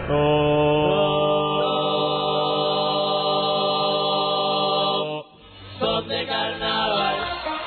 Son de carnaval.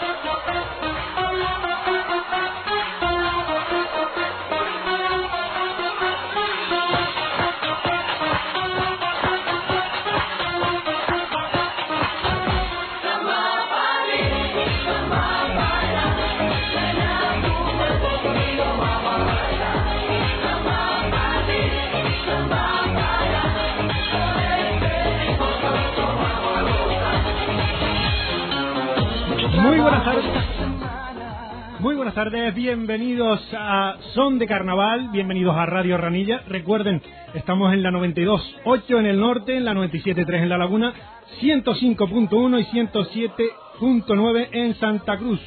Muy buenas tardes, bienvenidos a Son de Carnaval, bienvenidos a Radio Ranilla. Recuerden, estamos en la 92.8 en el norte, en la 97.3 en La Laguna, 105.1 y 107.9 en Santa Cruz.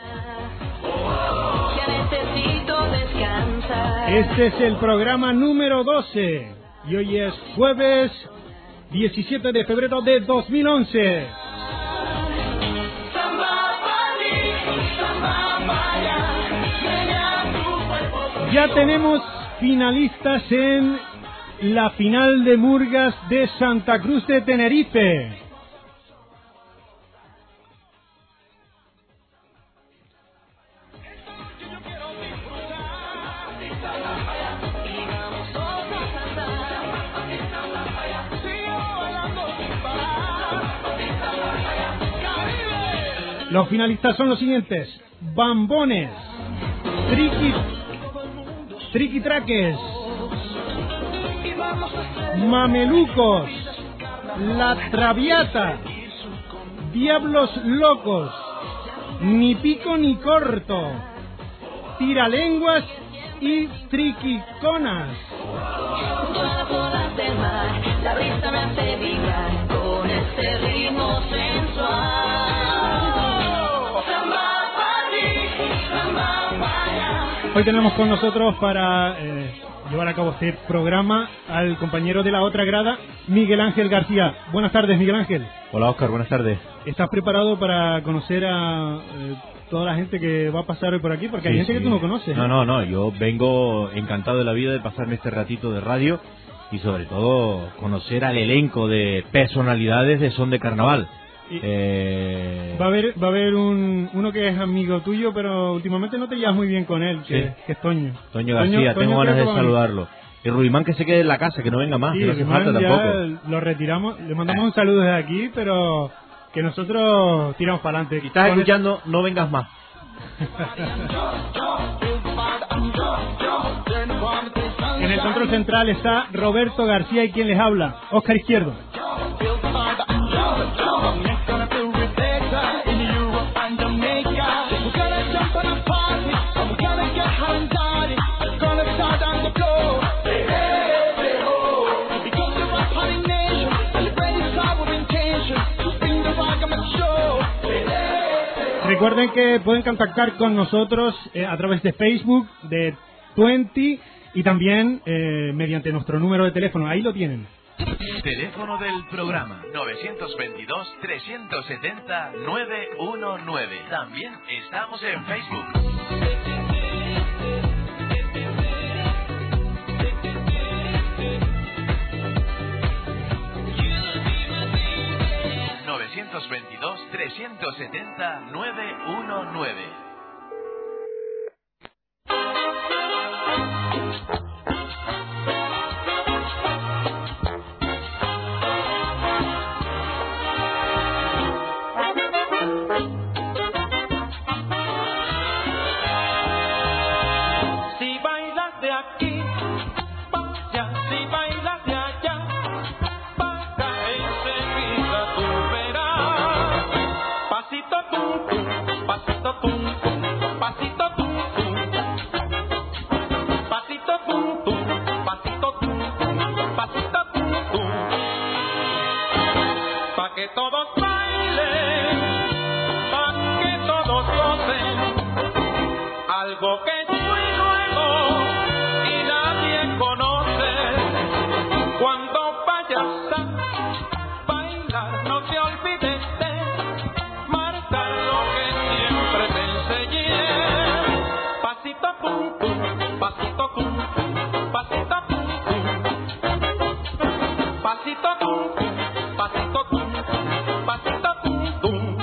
Este es el programa número 12 y hoy es jueves 17 de febrero de 2011. Ya tenemos finalistas en la final de Murgas de Santa Cruz de Tenerife. Los finalistas son los siguientes: Bambones, Triquitraques, Mamelucos, La Traviata, Diablos Locos, Ni Pico ni Corto, Tiralenguas y Triquiconas. La brisa me hace vibrar con este ritmo sensual. Hoy tenemos con nosotros para llevar a cabo este programa al compañero de la otra grada, Miguel Ángel García. Buenas tardes, Miguel Ángel. Hola, Óscar, buenas tardes. ¿Estás preparado para conocer a toda la gente que va a pasar hoy por aquí? Porque hay gente que tú no conoces. No, yo vengo encantado de la vida de pasarme este ratito de radio y sobre todo conocer al elenco de personalidades de Son de Carnaval. Va a haber uno que es amigo tuyo, pero últimamente no te llevas muy bien con él, que es Toño. Toño García, tengo ganas de saludarlo. Y Rubimán que se quede en la casa, que no venga más, sí, que no hace falta tampoco. Lo retiramos, le mandamos un saludo desde aquí, pero que nosotros tiramos para adelante. Si estás escuchando, no vengas más. En el control central está Roberto García y quien les habla, Óscar Izquierdo. Recuerden que pueden contactar con nosotros a través de Facebook, de Twenty y también mediante nuestro número de teléfono. Ahí lo tienen. Teléfono del programa 922-370-919. También estamos en Facebook. 922-370-919. Si bailas de aquí, vaya, si bailas de allá, para enseguida tú verás. Pasito tum tum, pasito tum tum. pasito tum, pasito tum, pasito tum, tum.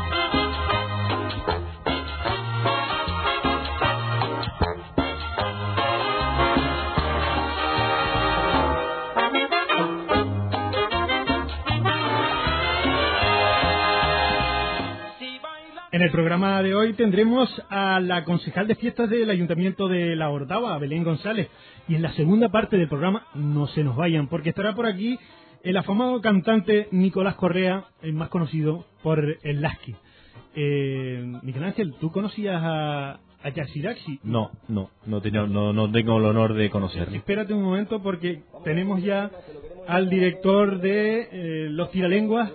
En el programa de hoy tendremos a la concejal de fiestas del Ayuntamiento de La Orotava, Belén González. Y en la segunda parte del programa, no se nos vayan, porque estará por aquí el afamado cantante Nicolás Correa, el más conocido por el Lasky. Miguel Ángel, ¿tú conocías a Yaxiraxi? No tengo el honor de conocerle. Espérate un momento, porque tenemos ya al director de Los Tiralenguas.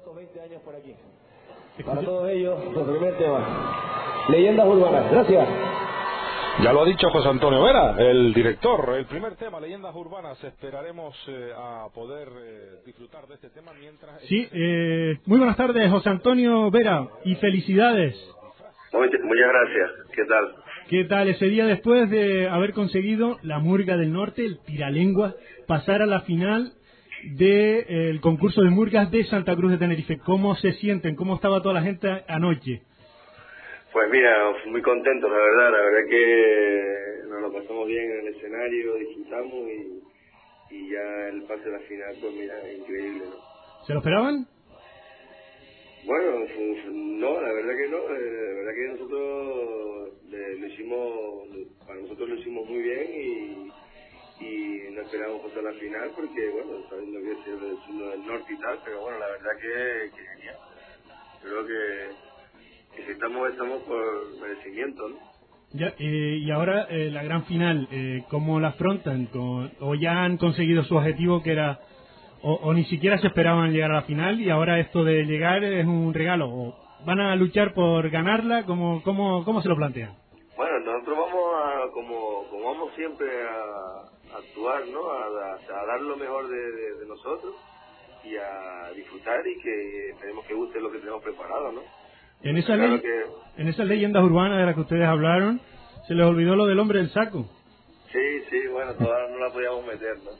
Para todos ellos, nuestro primer tema, Leyendas Urbanas. Gracias. Ya lo ha dicho José Antonio Vera, el director. El primer tema, Leyendas Urbanas. Esperaremos a poder disfrutar de este tema mientras... Sí, muy buenas tardes, José Antonio Vera, y felicidades. Muchas gracias. ¿Qué tal? ¿Qué tal ese día después de haber conseguido la Murga del Norte, el Tiralenguas, pasar a la final del concurso de murgas de Santa Cruz de Tenerife? ¿Cómo se sienten? ¿Cómo estaba toda la gente anoche? Pues mira, muy contentos, la verdad que nos lo pasamos bien en el escenario, disfrutamos y ya el pase a la final, pues mira, increíble, ¿no? ¿Se lo esperaban? Bueno, no, la verdad que no, la verdad que nosotros para nosotros lo hicimos muy bien y no esperábamos pasar a la final porque, bueno, sabiendo que es el signo del norte y tal, pero bueno, la verdad que genial. Creo que si estamos por merecimiento, ¿no? Ya, y ahora la gran final, ¿cómo la afrontan? ¿O ya han conseguido su objetivo que era, o ni siquiera se esperaban llegar a la final y ahora esto de llegar es un regalo? ¿O van a luchar por ganarla? ¿Cómo se lo plantean? Bueno, nosotros vamos como vamos siempre a actuar, ¿no? A dar lo mejor de nosotros y a disfrutar y que esperemos que guste lo que tenemos preparado, ¿no? En esas leyendas urbanas de las que ustedes hablaron, se les olvidó lo del hombre del saco. Sí, bueno, todavía no la podíamos meter, ¿no?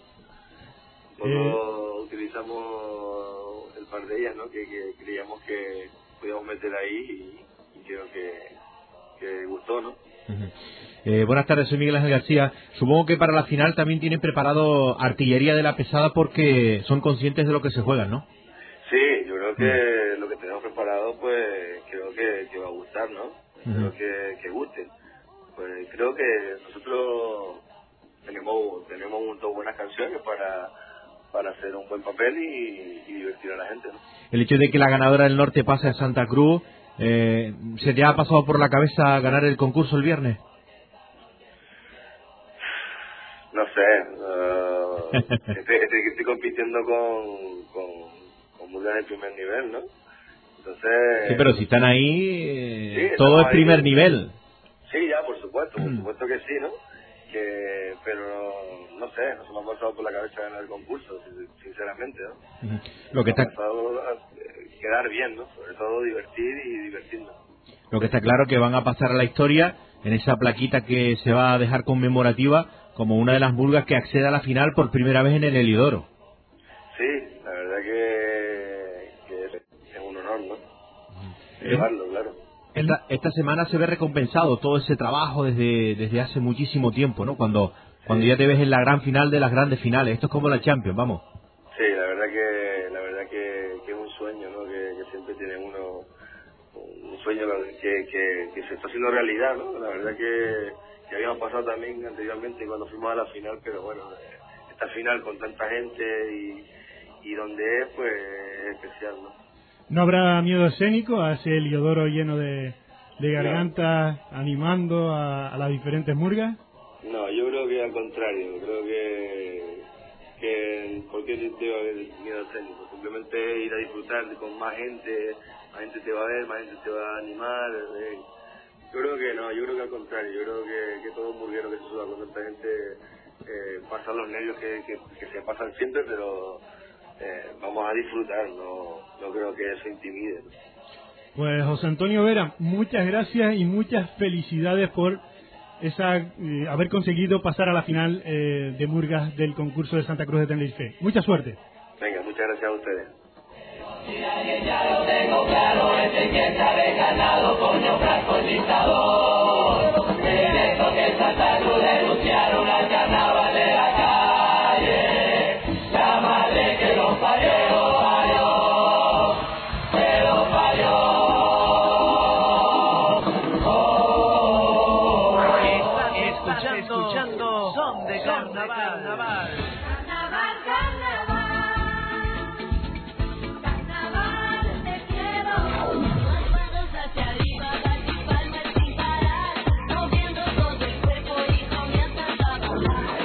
Solo utilizamos el par de ellas, ¿no? Que creíamos que podíamos meter ahí y creo que gustó, ¿no? Buenas tardes, soy Miguel Ángel García. Supongo que para la final también tienen preparado artillería de la pesada porque son conscientes de lo que se juegan, ¿no? Sí, yo creo que lo que tenemos preparado, pues creo que va a gustar, ¿no? Creo que guste. Pues creo que nosotros tenemos un montón de buenas canciones para hacer un buen papel y divertir a la gente, ¿no? El hecho de que la ganadora del norte pase a Santa Cruz, ¿se te ha pasado por la cabeza ganar el concurso el viernes? No sé, estoy compitiendo con murgas de primer nivel, ¿no? Entonces... Sí, pero si están ahí, sí, todo es ahí, primer nivel. Sí, ya, por supuesto que sí, ¿no? Pero no sé, no se me ha pasado por la cabeza ganar el concurso, sinceramente, ¿no? Lo que está... quedar bien, ¿no? Sobre todo divertirnos. Lo que está claro que van a pasar a la historia en esa plaquita que se va a dejar conmemorativa como una de las murgas que accede a la final por primera vez en el Helidoro. Sí, la verdad que es un honor, ¿no? Llevarlo, claro. Esta semana se ve recompensado todo ese trabajo desde hace muchísimo tiempo, ¿no? Cuando ya te ves en la gran final de las grandes finales. Esto es como la Champions, vamos. Sí, la verdad que es un sueño, ¿no? Que siempre tiene uno un sueño que se está haciendo realidad, ¿no? La verdad que habíamos pasado también anteriormente cuando fuimos a la final, pero bueno, esta final con tanta gente y donde es, pues es especial, ¿no? ¿No habrá miedo escénico a ese Heliodoro lleno de gargantas animando a las diferentes murgas? No, yo creo que al contrario, creo que ¿por qué te va a haber miedo escénico? Simplemente ir a disfrutar con más gente te va a ver, más gente te va a animar. Yo creo que no, yo creo que al contrario, yo creo que todo murguero que se suba con tanta gente pasa los nervios que se pasan siempre, pero vamos a disfrutar, no creo que eso intimide, ¿no? Pues José Antonio Vera, muchas gracias y muchas felicidades por haber conseguido pasar a la final de murgas del concurso de Santa Cruz de Tenerife. Mucha suerte. Venga, muchas gracias a ustedes. Si alguien ya lo tengo claro, es el que sabe ganado, coño Franco el dictador. En esto que en Santa Cruz denunciaron al carnaval de la calle, la madre que los parió, que los parió. Estás escuchando Son de Carnaval. Carnaval, carnaval, carnaval te quiero. Manos hacia arriba, dar tus palmas sin parar, moviendo todo el cuerpo y comienzas a bailar.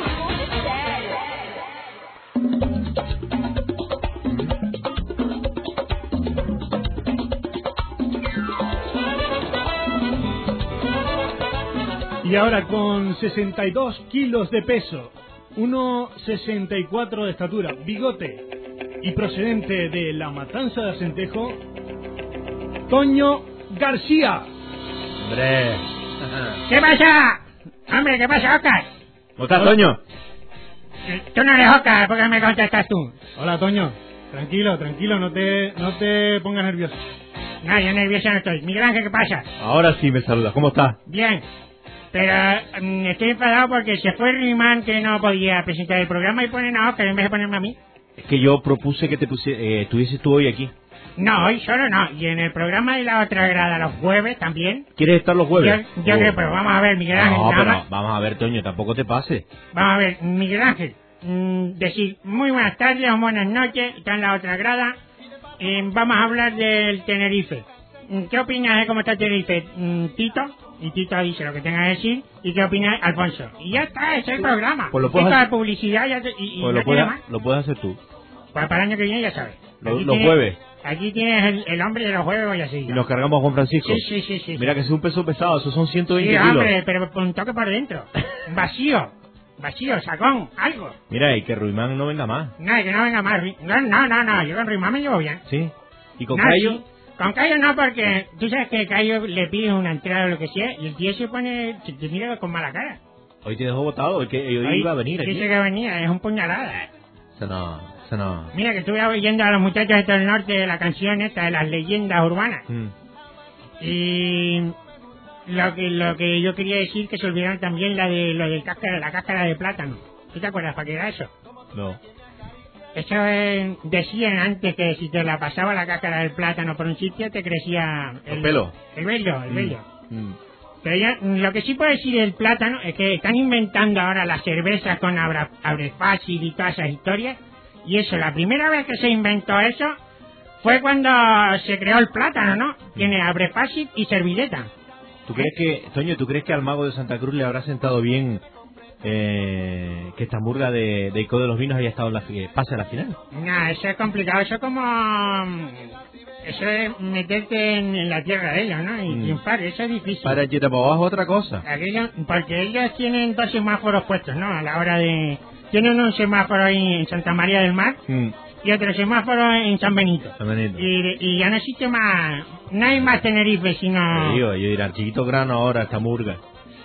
Y ahora con 62 kilos de peso, 1,64 de estatura, bigote y procedente de La Matanza de Acentejo, Toño García. Hombre. ¿Qué pasa? Hombre, ¿qué pasa, Oscar? ¿Cómo estás, Toño? Tú no eres Oscar, ¿por qué me contestas tú? Hola, Toño. Tranquilo, tranquilo, no te pongas nervioso. No, yo nervioso no estoy. Miguel Ángel, ¿qué pasa? Ahora sí me saludas. ¿Cómo estás? Bien. Pero estoy enfadado porque se fue Rimán, que no podía presentar el programa, y ponen a Oscar en vez de ponerme a mí. Es que yo propuse que estuvieses tú hoy aquí. No, hoy solo no. Y en el programa de la otra grada, los jueves también. ¿Quieres estar los jueves? Yo creo, pero vamos a ver, Miguel Ángel. No, nada pero más. vamos a ver, Toño, tampoco te pases. Vamos a ver, Miguel Ángel. Decir muy buenas tardes o buenas noches, está en la otra grada. Vamos a hablar del Tenerife. ¿Qué opinas de cómo está Tenerife, Tito? Y Tito dice lo que tenga que decir. ¿Y qué opina Alfonso? Y ya está, ese es el programa. Pues lo Esto puedes de hacer. publicidad ya y Pues no tiene más. lo puedes hacer tú. Pues para el año que viene ya sabes. Los Aquí tienes- jueves. Aquí tienes el hombre de los jueves, voy a seguir. Y nos cargamos a Juan Francisco. Sí. Mira que es un peso pesado, esos son 120 Sí, kilos. hombre, pero con un toque por dentro. Vacío, sacón, algo. Mira, y que Ruimán no venga más. No, que no venga más. No, yo con Rimán me llevo bien. ¿Sí? ¿Y con No, Cayo? sí. Con Cayo no, porque tú sabes que Cayo le pide una entrada o lo que sea, y el tío se pone, te mira con mala cara. Hoy te dejó botado, hoy que hoy iba a venir aquí. Dice que venía, es un puñalada. Eso no. Mira que estuve oyendo a los muchachos de todo el norte de la canción esta de las leyendas urbanas. Y lo que yo quería decir, que se olvidaron también lo del la cáscara de plátano. ¿Tú te acuerdas para qué era eso? No. Eso decían antes que si te la pasaba la cáscara del plátano por un sitio te crecía ¿El pelo? El vello. Pero ya, lo que sí puedo decir del plátano es que están inventando ahora las cervezas con abre fácil y todas esas historias. Y eso, la primera vez que se inventó eso fue cuando se creó el plátano, ¿no? Tiene abre fácil y servilleta. Toño, ¿tú crees que al mago de Santa Cruz le habrá sentado bien que esta hamburga de Ico de los Vinos haya estado pase a la final? No, eso es complicado, eso es como... Eso es meterte en la tierra de ellos, ¿no? Y triunfar, eso es difícil. Para que te para abajo otra cosa. Porque ellos tienen dos semáforos puestos, ¿no? A la hora de... Tienen un semáforo ahí en Santa María del Mar y otro semáforo en San Benito. Y ya no existe más... No hay más Tenerife, sino... Yo dirán, chiquito grano ahora, esta murga.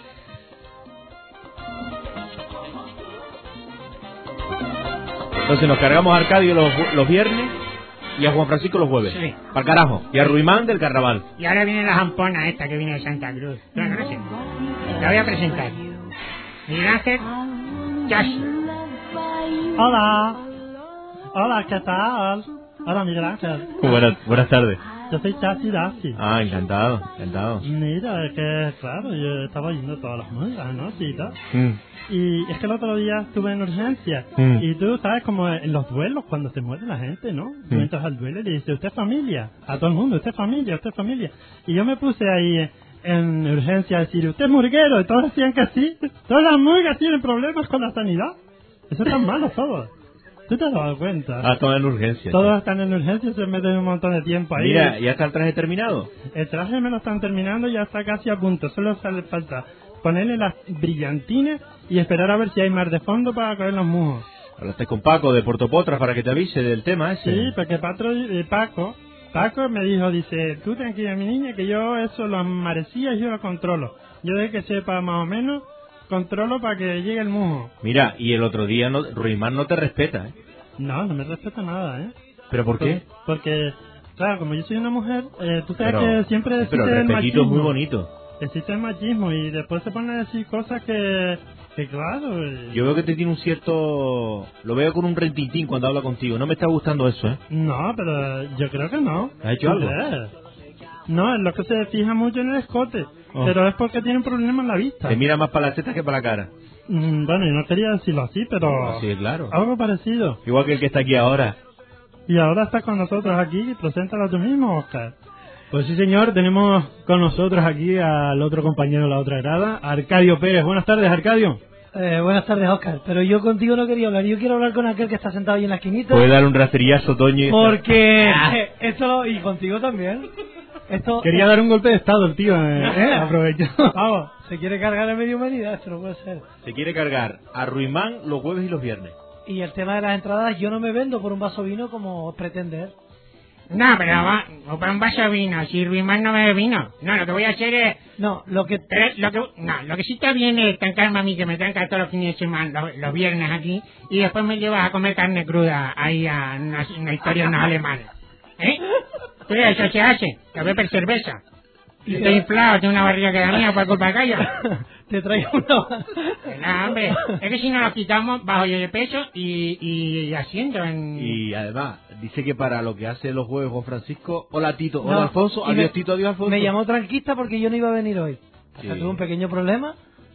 Entonces nos cargamos a Arcadio los viernes y a Juan Francisco los jueves. Sí. Para carajo. Y a Ruimán del carnaval. Y ahora viene la jampona esta que viene de Santa Cruz. No, no sé. La voy a presentar. Miguel Ángel Chasi. Hola, ¿qué tal? Hola, Miguel Ángel. Buenas tardes. Yo soy Chasi Dasi. Ah, encantado. Mira, es que claro, yo estaba oyendo todas las músicas, ¿no? Tita. Y es que el otro día estuve en urgencia. Y tú sabes, como en los duelos, cuando se muere la gente, ¿no? Tú entras al duelo y le dices, usted es familia. A todo el mundo, usted es familia. Y yo me puse ahí en urgencia a decir, usted es murguero. Y todos decían que sí. Todas las murgas tienen problemas con la sanidad. Eso es tan malo todo. ¿Tú te has dado cuenta? Ah, todos en urgencia. Todos están en urgencia y se meten un montón de tiempo ahí. Mira, ¿ya está el traje terminado? El traje me lo están terminando, ya está casi a punto. Solo sale falta ponerle las brillantinas y esperar a ver si hay mar de fondo para coger los mujos. Hablaste con Paco de Portopotras para que te avise del tema ese. Sí, porque Paco me dijo, dice, tú tranquila mi niña, que yo eso lo amarecía y yo lo controlo. Yo de que sepa más o menos, controlo para que llegue el mujo. Mira, y el otro día Ruimán no te respeta, ¿eh? No, no me respeta nada, ¿eh? ¿Pero por qué? Porque, claro, como yo soy una mujer, tú sabes Pero- que siempre pero existe el el respetito machismo. es muy bonito. Existe el machismo y después se ponen a decir cosas que claro... Yo veo que te tiene un cierto... Lo veo con un rentintín cuando habla contigo. No me está gustando eso, ¿eh? No, pero yo creo que no. ¿Has hecho algo? No, es lo que se fija mucho en el escote. Oh. Pero es porque tiene un problema en la vista. Te mira más para las tetas que para la cara. Bueno, yo no quería decirlo así, pero... Sí, claro. Algo parecido. Igual que el que está aquí ahora. Y ahora está con nosotros aquí. Preséntalo tú mismo, Oscar. Pues sí, señor, tenemos con nosotros aquí al otro compañero de la otra grada, Arcadio Pérez. Buenas tardes, Arcadio. Buenas tardes, Oscar. Pero yo contigo no quería hablar. Yo quiero hablar con aquel que está sentado ahí en la esquinita. Puede dar un rastrillazo, Toño. Porque y contigo también. Quería dar un golpe de estado el tío, aprovechó. Vamos, se quiere cargar a media humanidad, esto no puede ser. Se quiere cargar a Ruimán los jueves y los viernes. Y el tema de las entradas, yo no me vendo por un vaso de vino como pretende él. No, pero o para un vaso de vino, si Ruimán no bebe vino. No, lo que voy a hacer es... No, lo que sí está bien es trancarme a mí, que me tranca todos los fines de semana, los viernes aquí, y después me llevas a comer carne cruda ahí a una historia de unos alemanes. ¿Eh? ¿Tú eso se hace? Que beber cerveza. Y estoy inflado, tengo una barriga que da mía por culpa de callo. Te traigo una... No, hombre, es que si no lo quitamos, bajo yo de peso y asiento en... Y además, dice que para lo que hace los jueves Juan Francisco, hola Tito, hola No, Alfonso, y adiós Tito, adiós Alfonso. Me llamó tranquista porque yo no iba a venir hoy. O sea, Sí. tuve un pequeño problema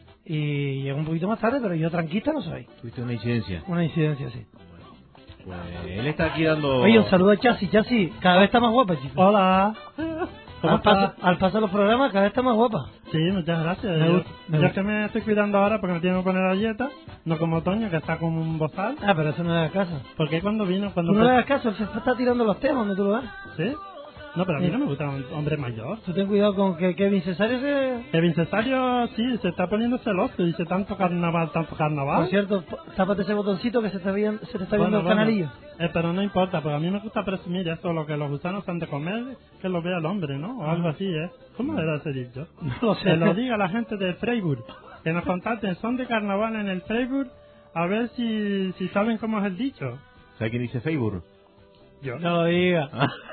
y llegó un poquito más tarde, pero yo tranquista no soy. Tuviste una incidencia. Una incidencia, sí. Pues él está aquí dando... Oye, un saludo a Chasi. Chasi, cada vez está más guapa, chico. Hola. ¿Cómo estás? Al paso de los programas, cada vez está más guapa. Sí, muchas gracias. Me Yo gusta, me es gusta. que me estoy cuidando ahora porque me tengo que poner a dieta, no como Toño, que está como un bozal. Ah, pero eso no le das caso. Porque cuando vino, Tú no le das caso, él se está tirando los temas donde tú lo das. ¿Sí? No, pero a mí no me gusta un hombre mayor. Tú ten cuidado con que Kevin Cesario se... Kevin Cesario, sí, se está poniendo celoso. Dice tanto carnaval, tanto carnaval. Por cierto, tápate ese botoncito que se te está viendo el canalillo. Pero no importa, porque a mí me gusta presumir eso, lo que los gusanos han de comer, que lo vea el hombre, ¿no? O algo así, ¿eh? ¿Cómo era ese dicho? No lo sé. Que lo diga la gente de Freiburg. Que nos contacten, son de carnaval en el Freiburg, a ver si saben cómo es el dicho. ¿Sabes quién dice Facebook? Yo. No lo diga.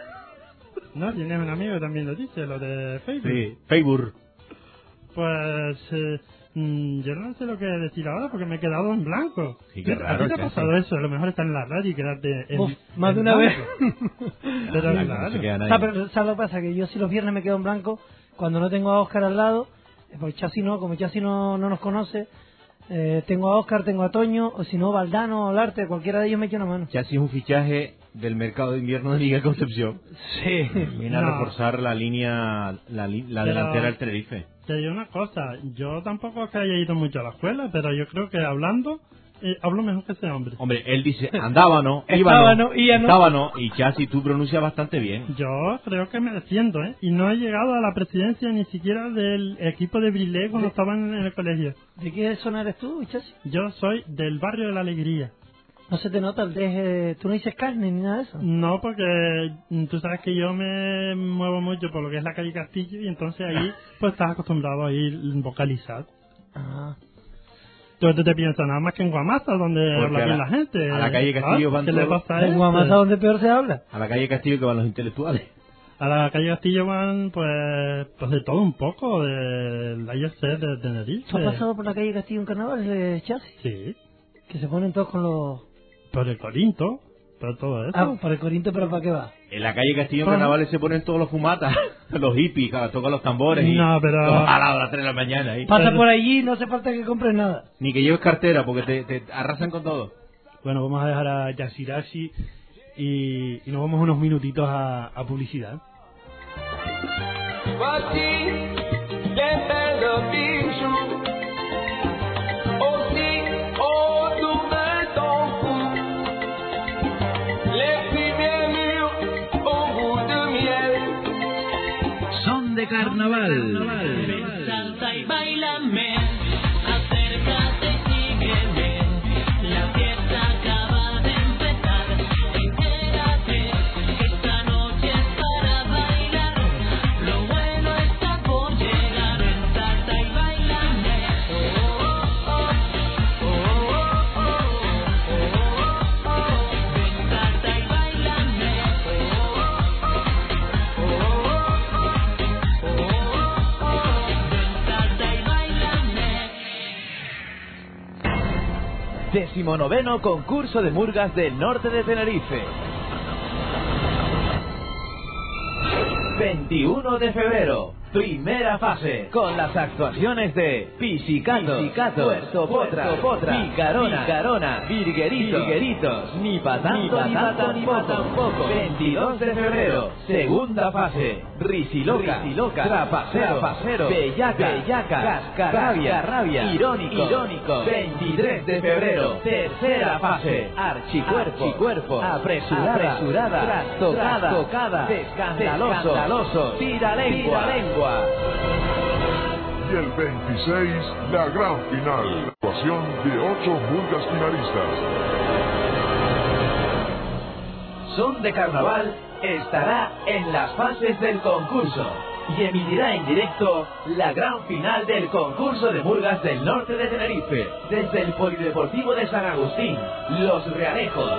No, tienes un amigo que también lo dice, lo de Facebook. Sí, Facebook. Pues yo no sé lo que decir ahora porque me he quedado en blanco. Sí, qué ¿A raro, ti te ha Chasi. pasado eso? A lo mejor estar en la radio y quedarte en... Uf, más de en una vez. blanco. Pero Sí, claro. no se queda nadie. ¿Sabes lo que pasa? Que yo si los viernes me quedo en blanco, cuando no tengo a Oscar al lado, pues Chasi no, como Chasi no nos conoce, tengo a Oscar, tengo a Toño, o si no, Valdano o Larte, cualquiera de ellos me echa una mano. Chasi es un fichaje del mercado de invierno de Liga Concepción. Sí. Viene a No. reforzar la línea, la delantera del Tenerife. Te digo una cosa, yo tampoco es que haya ido mucho a la escuela, pero yo creo que hablando, hablo mejor que ese hombre. Hombre, él dice andábano, Estábano, íbano. estábano, y Chasi tú pronuncias bastante bien. Yo creo que me defiendo, ¿eh? Y no he llegado a la presidencia ni siquiera del equipo de Brilé cuando estaban en el colegio. ¿De qué zona eres tú, Chasi? Yo soy del barrio de la Alegría. No se te nota el deje, tú no dices carne ni nada de eso. No, porque tú sabes que yo me muevo mucho por lo que es la calle Castillo y entonces ahí pues estás acostumbrado a ir vocalizar. Ah. Tú te piensas nada más que en Guamasa, donde Porque habla bien la gente. a la calle Castillo van ¿Qué le todos. pasa a En este? Guamasa donde peor se habla. A la calle Castillo que van los intelectuales. A la calle Castillo van pues de todo un poco, de la IEC de Tenerife. ¿Tú has pasado por la calle Castillo en carnaval, Chasi? Sí, Que se ponen todos con los... por el Corinto, por todo eso. Ah, por el Corinto, pero ¿para qué va? En la calle Castillo en Ajá. carnavales se ponen todos los fumatas, los hippies, tocan los tambores y No, pero- todos jalados a las 3 de la mañana ahí. Pasa por allí, no hace falta que compres nada. Ni que lleves cartera porque te arrasan con todo. Bueno, vamos a dejar a Yasirashi y nos vamos unos minutitos a publicidad. Voici les belles bijoux aussi autour de ton cou. Les premiers murs au goût de miel. Son de carnaval. Salta y bailame, acércate y sígueme. La fiesta acaba de empezar. Entérate que esta noche es para bailar. Lo bueno está por llegar. Salta y bailame. Oh, oh, oh, oh, oh, oh, oh, oh. 19º concurso de murgas del norte de Tenerife. 21 de febrero, primera fase, con las actuaciones de Pisicato, Puerto Potra, Picarona, Virgueritos, ni pa' tanto, ni pa' tampoco. 22 de febrero, segunda fase, Risiloca, Trapacero, Bellaca, Cascarrabia, Irónico. 23 de febrero, tercera fase, Archicuerpo, Apresurada, Trastocada, Escandaloso, Tiralengua. Y el 26, la gran final. Actuación de 8 murgas finalistas. Son de Carnaval estará en las fases del concurso y emitirá en directo la gran final del concurso de murgas del norte de Tenerife, desde el Polideportivo de San Agustín, Los Realejos.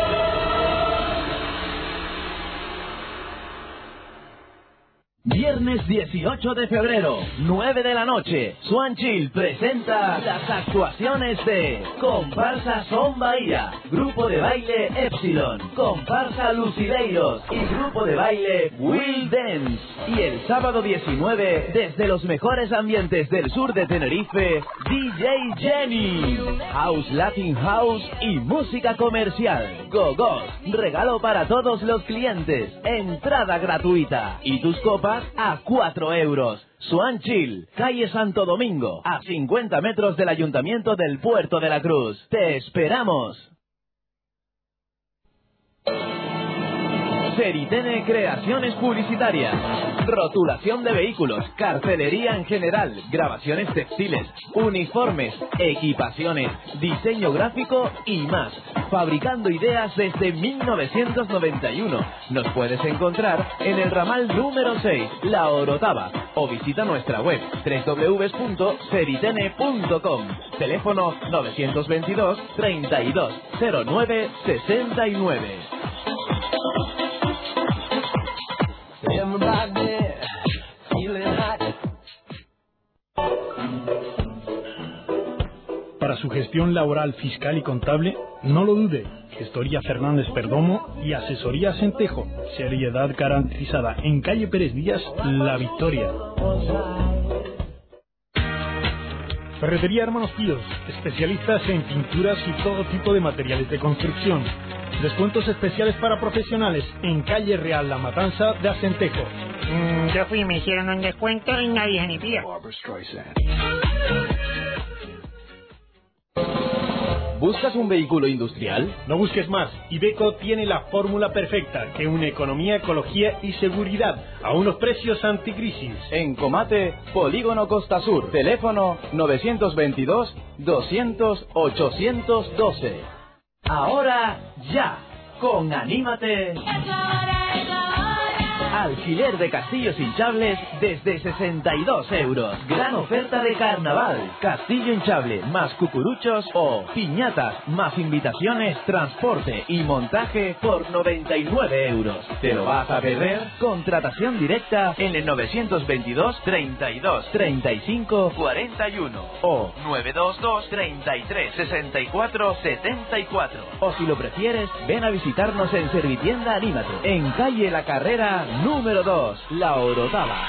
Viernes 18 de febrero, 9 de la noche, Swan Chill presenta las actuaciones de Comparsa Son Bahía, Grupo de Baile Epsilon, Comparsa Lucideiros y Grupo de Baile Will Dance. Y el sábado 19, desde los mejores ambientes del sur de Tenerife, DJ Jenny, House, Latin House y música comercial. Gogos, regalo para todos los clientes, entrada gratuita y tus copas a 4 euros. Swan Chill, calle Santo Domingo, a 50 metros del Ayuntamiento del Puerto de la Cruz. ¡Te esperamos! Seritene Creaciones Publicitarias, rotulación de vehículos, cartelería en general, grabaciones textiles, uniformes, equipaciones, diseño gráfico y más. Fabricando ideas desde 1991. Nos puedes encontrar en el ramal número 6, La Orotava, o visita nuestra web www.seritene.com. Teléfono 922 32 09 69. Para su gestión laboral, fiscal y contable, no lo dude. Gestoría Fernández Perdomo y Asesoría Centejo. Seriedad garantizada. En calle Pérez Díaz, La Victoria. Ferretería Hermanos Píos, especialistas en pinturas y todo tipo de materiales de construcción. Descuentos especiales para profesionales en calle Real La Matanza de Acentejo. Yo fui y me hicieron un descuento y nadie ni pía. ¿Buscas un vehículo industrial? No busques más. Iveco tiene la fórmula perfecta que une economía, ecología y seguridad a unos precios anticrisis. En Comate, Polígono Costa Sur. Teléfono 922 200 812. Ahora ya, con Anímate. Alquiler de castillos hinchables desde 62 euros. Gran oferta de carnaval. Castillo hinchable más cucuruchos o piñatas más invitaciones, transporte y montaje por 99 euros. ¿Te lo vas a perder? Contratación directa en el 922 32 35 41 o 922 33 64 74. O si lo prefieres, ven a visitarnos en Servitienda Anímate, en calle La Carrera número 2, La Orotava.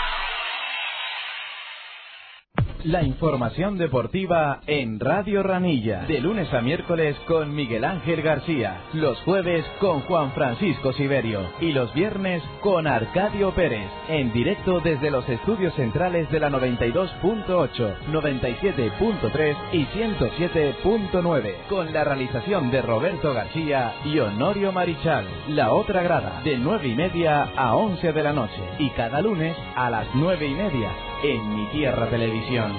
La información deportiva en Radio Ranilla, de lunes a miércoles con Miguel Ángel García, los jueves con Juan Francisco Siberio y los viernes con Arcadio Pérez, en directo desde los estudios centrales de la 92.8, 97.3 y 107.9, con la realización de Roberto García y Honorio Marichal. La otra grada, de 9:30 a 11 de la noche, y cada lunes a las 9:30 en Mi Tierra Televisión.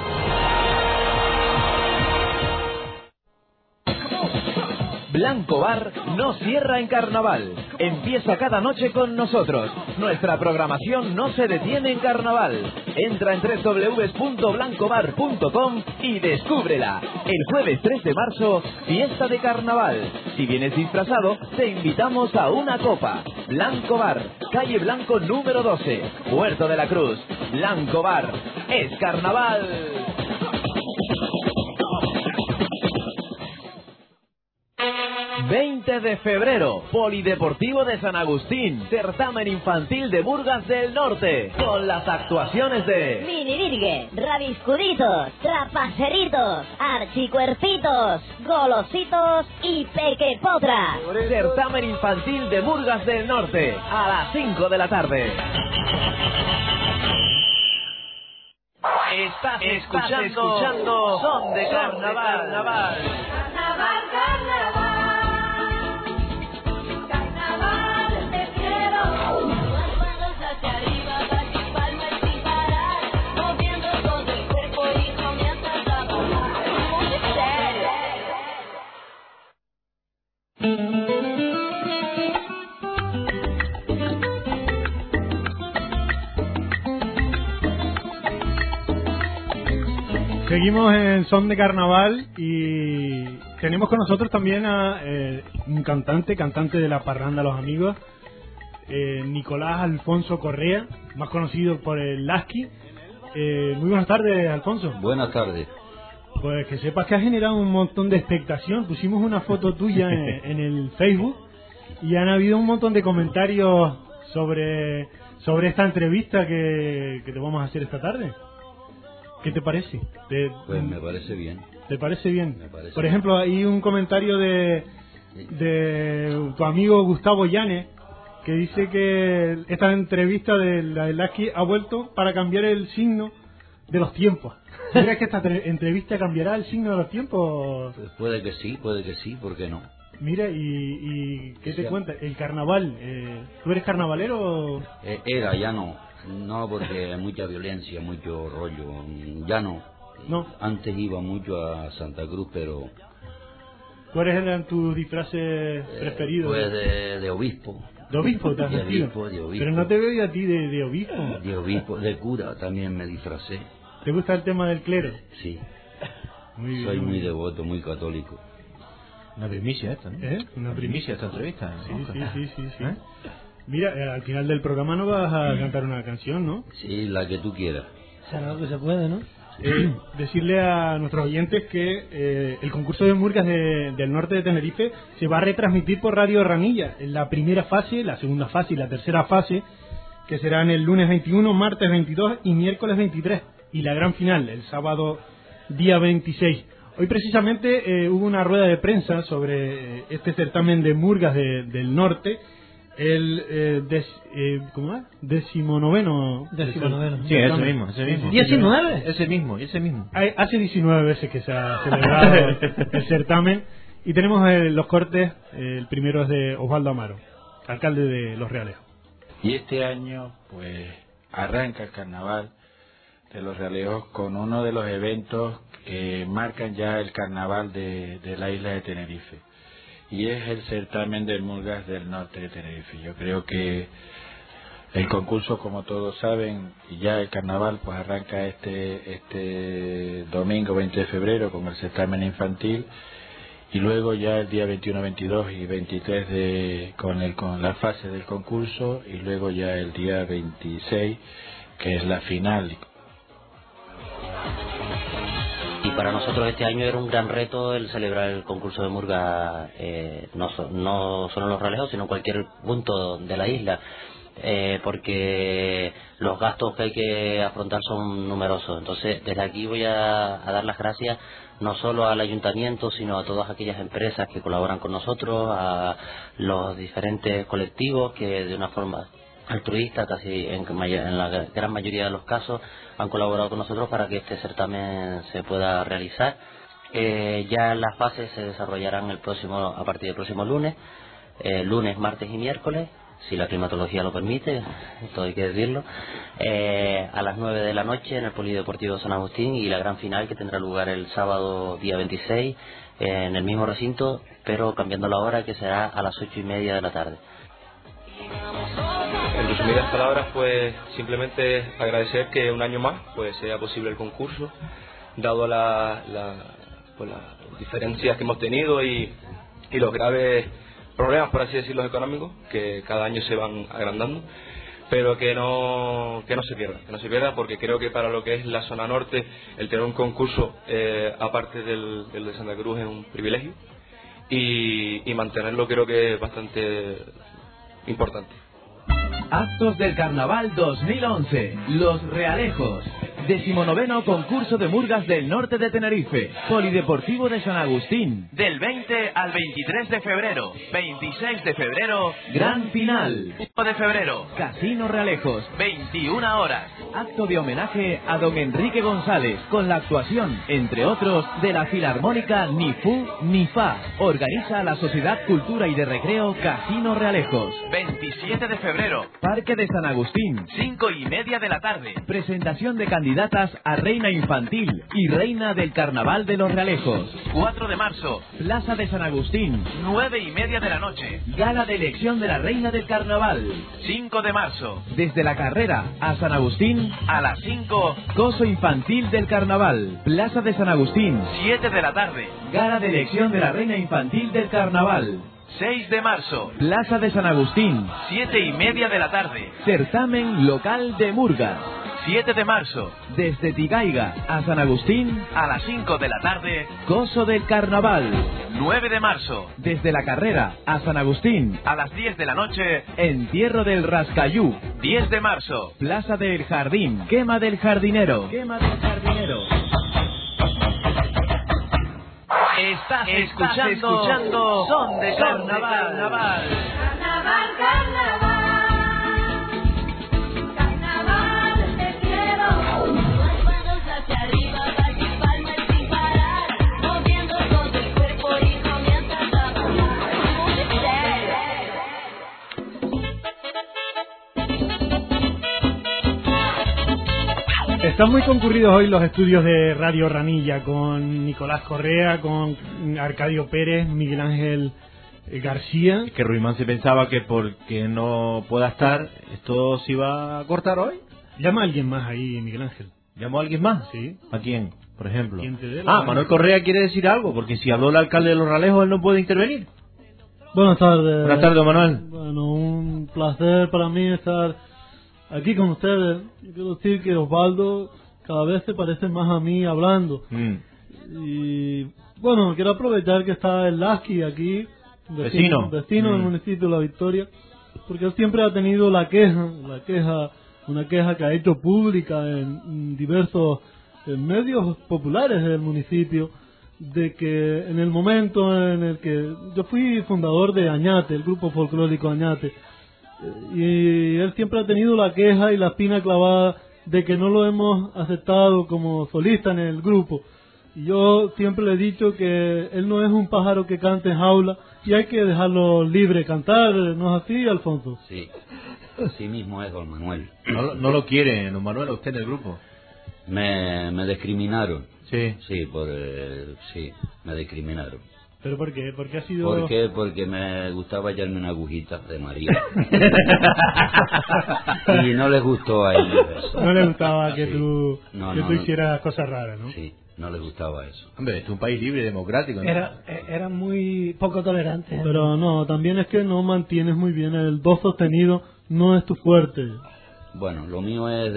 Blanco Bar no cierra en carnaval. Empieza cada noche con nosotros. Nuestra programación no se detiene en carnaval. Entra en www.blancobar.com y descúbrela. El jueves 3 de marzo, fiesta de carnaval. Si vienes disfrazado, te invitamos a una copa. Blanco Bar, calle Blanco número 12, Puerto de la Cruz. Blanco Bar, es carnaval. 20 de febrero, Polideportivo de San Agustín, certamen infantil de Burgas del Norte, con las actuaciones de Mini Virgue, Rabiscuditos, Trapaceritos, Archicuerpitos, Golositos y Pequepotra. certamen infantil de Burgas del Norte, a las 5 de la tarde. Estás escuchando Son de Carnaval. Carnaval, carnaval, carnaval, te quiero. Las manos hacia arriba, bajo palmas sin parar, moviendo todo el cuerpo y comienzas a bailar. Muy serio. Seguimos en Son de Carnaval y tenemos con nosotros también a un cantante de la parranda Los Amigos, Nicolás Alfonso Correa, más conocido por el Lasky. Muy buenas tardes, Alfonso. Buenas tardes. Pues que sepas que has generado un montón de expectación. Pusimos una foto tuya en el Facebook y han habido un montón de comentarios sobre esta entrevista que te vamos a hacer esta tarde. ¿Qué te parece? Pues me parece bien. ¿Te parece bien? Me parece Por bien. ejemplo, hay un comentario de tu amigo Gustavo Llanes que dice que esta entrevista de la de Lasky ha vuelto para cambiar el signo de los tiempos. ¿Crees que esta entrevista cambiará el signo de los tiempos? Pues puede que sí, ¿por qué no? Mira, ¿y qué te cuenta? El carnaval, ¿tú eres carnavalero? Era, ya no. No, porque hay mucha violencia, mucho rollo. Ya no. No. Antes iba mucho a Santa Cruz, pero... ¿Cuáles eran tus disfraces preferidos? Pues de obispo. ¿De obispo te has vestido? De obispo. Pero no te veo a ti de obispo. De obispo, de cura también me disfracé. ¿Te gusta el tema del clero? Sí. Muy bien, Soy muy muy bien. devoto, muy católico. Una primicia esta, ¿no? Una primicia esta entrevista. Sí, ¿no? sí. Mira, al final del programa no vas a cantar una canción, ¿no? Sí, la que tú quieras. Será lo que se puede, ¿no? Decirle a nuestros oyentes que el concurso de murgas del norte de Tenerife se va a retransmitir por Radio Ranilla en la primera fase, la segunda fase y la tercera fase, que serán el lunes 21, martes 22 y miércoles 23, y la gran final el sábado día 26. Hoy precisamente hubo una rueda de prensa sobre este certamen de murgas del norte, el ¿cómo es? 19º. Sí, ese mismo. ¿19? Ese mismo. Hace 19 veces que se ha celebrado el certamen y tenemos los cortes. El primero es de Osvaldo Amaro, alcalde de Los Realejos. Y este año pues arranca el carnaval de Los Realejos con uno de los eventos que marcan ya el carnaval de la isla de Tenerife, y es el certamen de murgas del norte de Tenerife. Yo creo que el concurso, como todos saben, y ya el carnaval pues arranca este domingo 20 de febrero con el certamen infantil, y luego ya el día 21, 22 y 23 con la fase del concurso, y luego ya el día 26 que es la final. Y para nosotros este año era un gran reto el celebrar el concurso de murga, no solo en Los Realejos, sino en cualquier punto de la isla, porque los gastos que hay que afrontar son numerosos. Entonces, desde aquí voy a dar las gracias no solo al ayuntamiento, sino a todas aquellas empresas que colaboran con nosotros, a los diferentes colectivos que de una forma altruista, casi en la gran mayoría de los casos, han colaborado con nosotros para que este certamen se pueda realizar. Ya las fases se desarrollarán a partir del próximo lunes, martes y miércoles, si la climatología lo permite, esto hay que decirlo, a las 9 de la noche en el Polideportivo San Agustín, y la gran final que tendrá lugar el sábado día 26 en el mismo recinto, pero cambiando la hora, que será a las 8:30 de la tarde. En resumidas palabras, pues simplemente agradecer que un año más pues sea posible el concurso, dado las diferencias que hemos tenido y los graves problemas, por así decirlo, económicos, que cada año se van agrandando, pero que no se pierda, porque creo que para lo que es la zona norte, el tener un concurso aparte del de Santa Cruz es un privilegio, y mantenerlo creo que es bastante importante. Actos del Carnaval 2011. Los Realejos. 19º concurso de murgas del norte de Tenerife. Polideportivo de San Agustín. Del 20 al 23 de febrero. 26 de febrero, gran final. 1 de febrero, Casino Realejos. 21 horas. Acto de homenaje a don Enrique González, con la actuación, entre otros, de la Filarmónica Ni Fu Ni Fa. Organiza la Sociedad Cultura y de Recreo Casino Realejos. 27 de febrero, Parque de San Agustín. 5:30 de la tarde. Presentación de candidatas a Reina Infantil y Reina del Carnaval de los Realejos. 4 de marzo, Plaza de San Agustín. 9:30 de la noche. Gala de elección de la Reina del Carnaval. 5 de marzo, desde la Carrera a San Agustín, a las 5, Coso Infantil del Carnaval. Plaza de San Agustín. 7 de la tarde. Gala de elección de la Reina Infantil del Carnaval. 6 de marzo, Plaza de San Agustín. 7:30 de la tarde. Certamen local de murgas. 7 de marzo, desde Tigaiga a San Agustín, a las 5 de la tarde, Coso del Carnaval. 9 de marzo, desde la Carrera a San Agustín, a las 10 de la noche, Entierro del Rascayú. 10 de marzo, Plaza del Jardín, Quema del Jardinero. Quema del Jardinero. Estás escuchando Son de Carnaval. Carnaval, carnaval. Están muy concurridos hoy los estudios de Radio Ranilla, con Nicolás Correa, con Arcadio Pérez, Miguel Ángel García. Que Ruimán se pensaba que porque no pueda estar, esto se iba a cortar hoy. Llama a alguien más ahí, Miguel Ángel. ¿Llamó a alguien más? Sí. ¿A quién, por ejemplo? ¿Quién te dé la Manuel Correa quiere decir algo, porque si habló el alcalde de Los Realejos, él no puede intervenir. Buenas tardes. Buenas tardes, Manuel. Bueno, un placer para mí estar aquí con ustedes. Yo quiero decir que Osvaldo cada vez se parece más a mí hablando. Y bueno, quiero aprovechar que está el Lasky aquí, vecino del municipio de La Victoria, porque él siempre ha tenido una queja que ha hecho pública en diversos medios populares del municipio, de que en el momento en el que yo fui fundador de Añate, el grupo folclórico Añate, y él siempre ha tenido la queja y la espina clavada de que no lo hemos aceptado como solista en el grupo. Y yo siempre le he dicho que él no es un pájaro que cante en jaula y hay que dejarlo libre cantar, ¿no es así, Alfonso? Sí, así mismo es, don Manuel. No lo quiere, don Manuel, a usted en el grupo. Me discriminaron. Sí. Sí, me discriminaron. ¿Pero por qué? ¿Por qué ha sido...? ¿Por qué? Porque me gustaba hallarme una agujita de María. Y no les gustó a ellos eso. No les gustaba que Sí. tú No. hicieras cosas raras, ¿no? Sí, no les gustaba eso. Hombre, es un país libre y democrático, ¿no? Eran muy poco tolerantes. Pero no, también es que no mantienes muy bien el do sostenido, no es tu fuerte. Bueno, lo mío es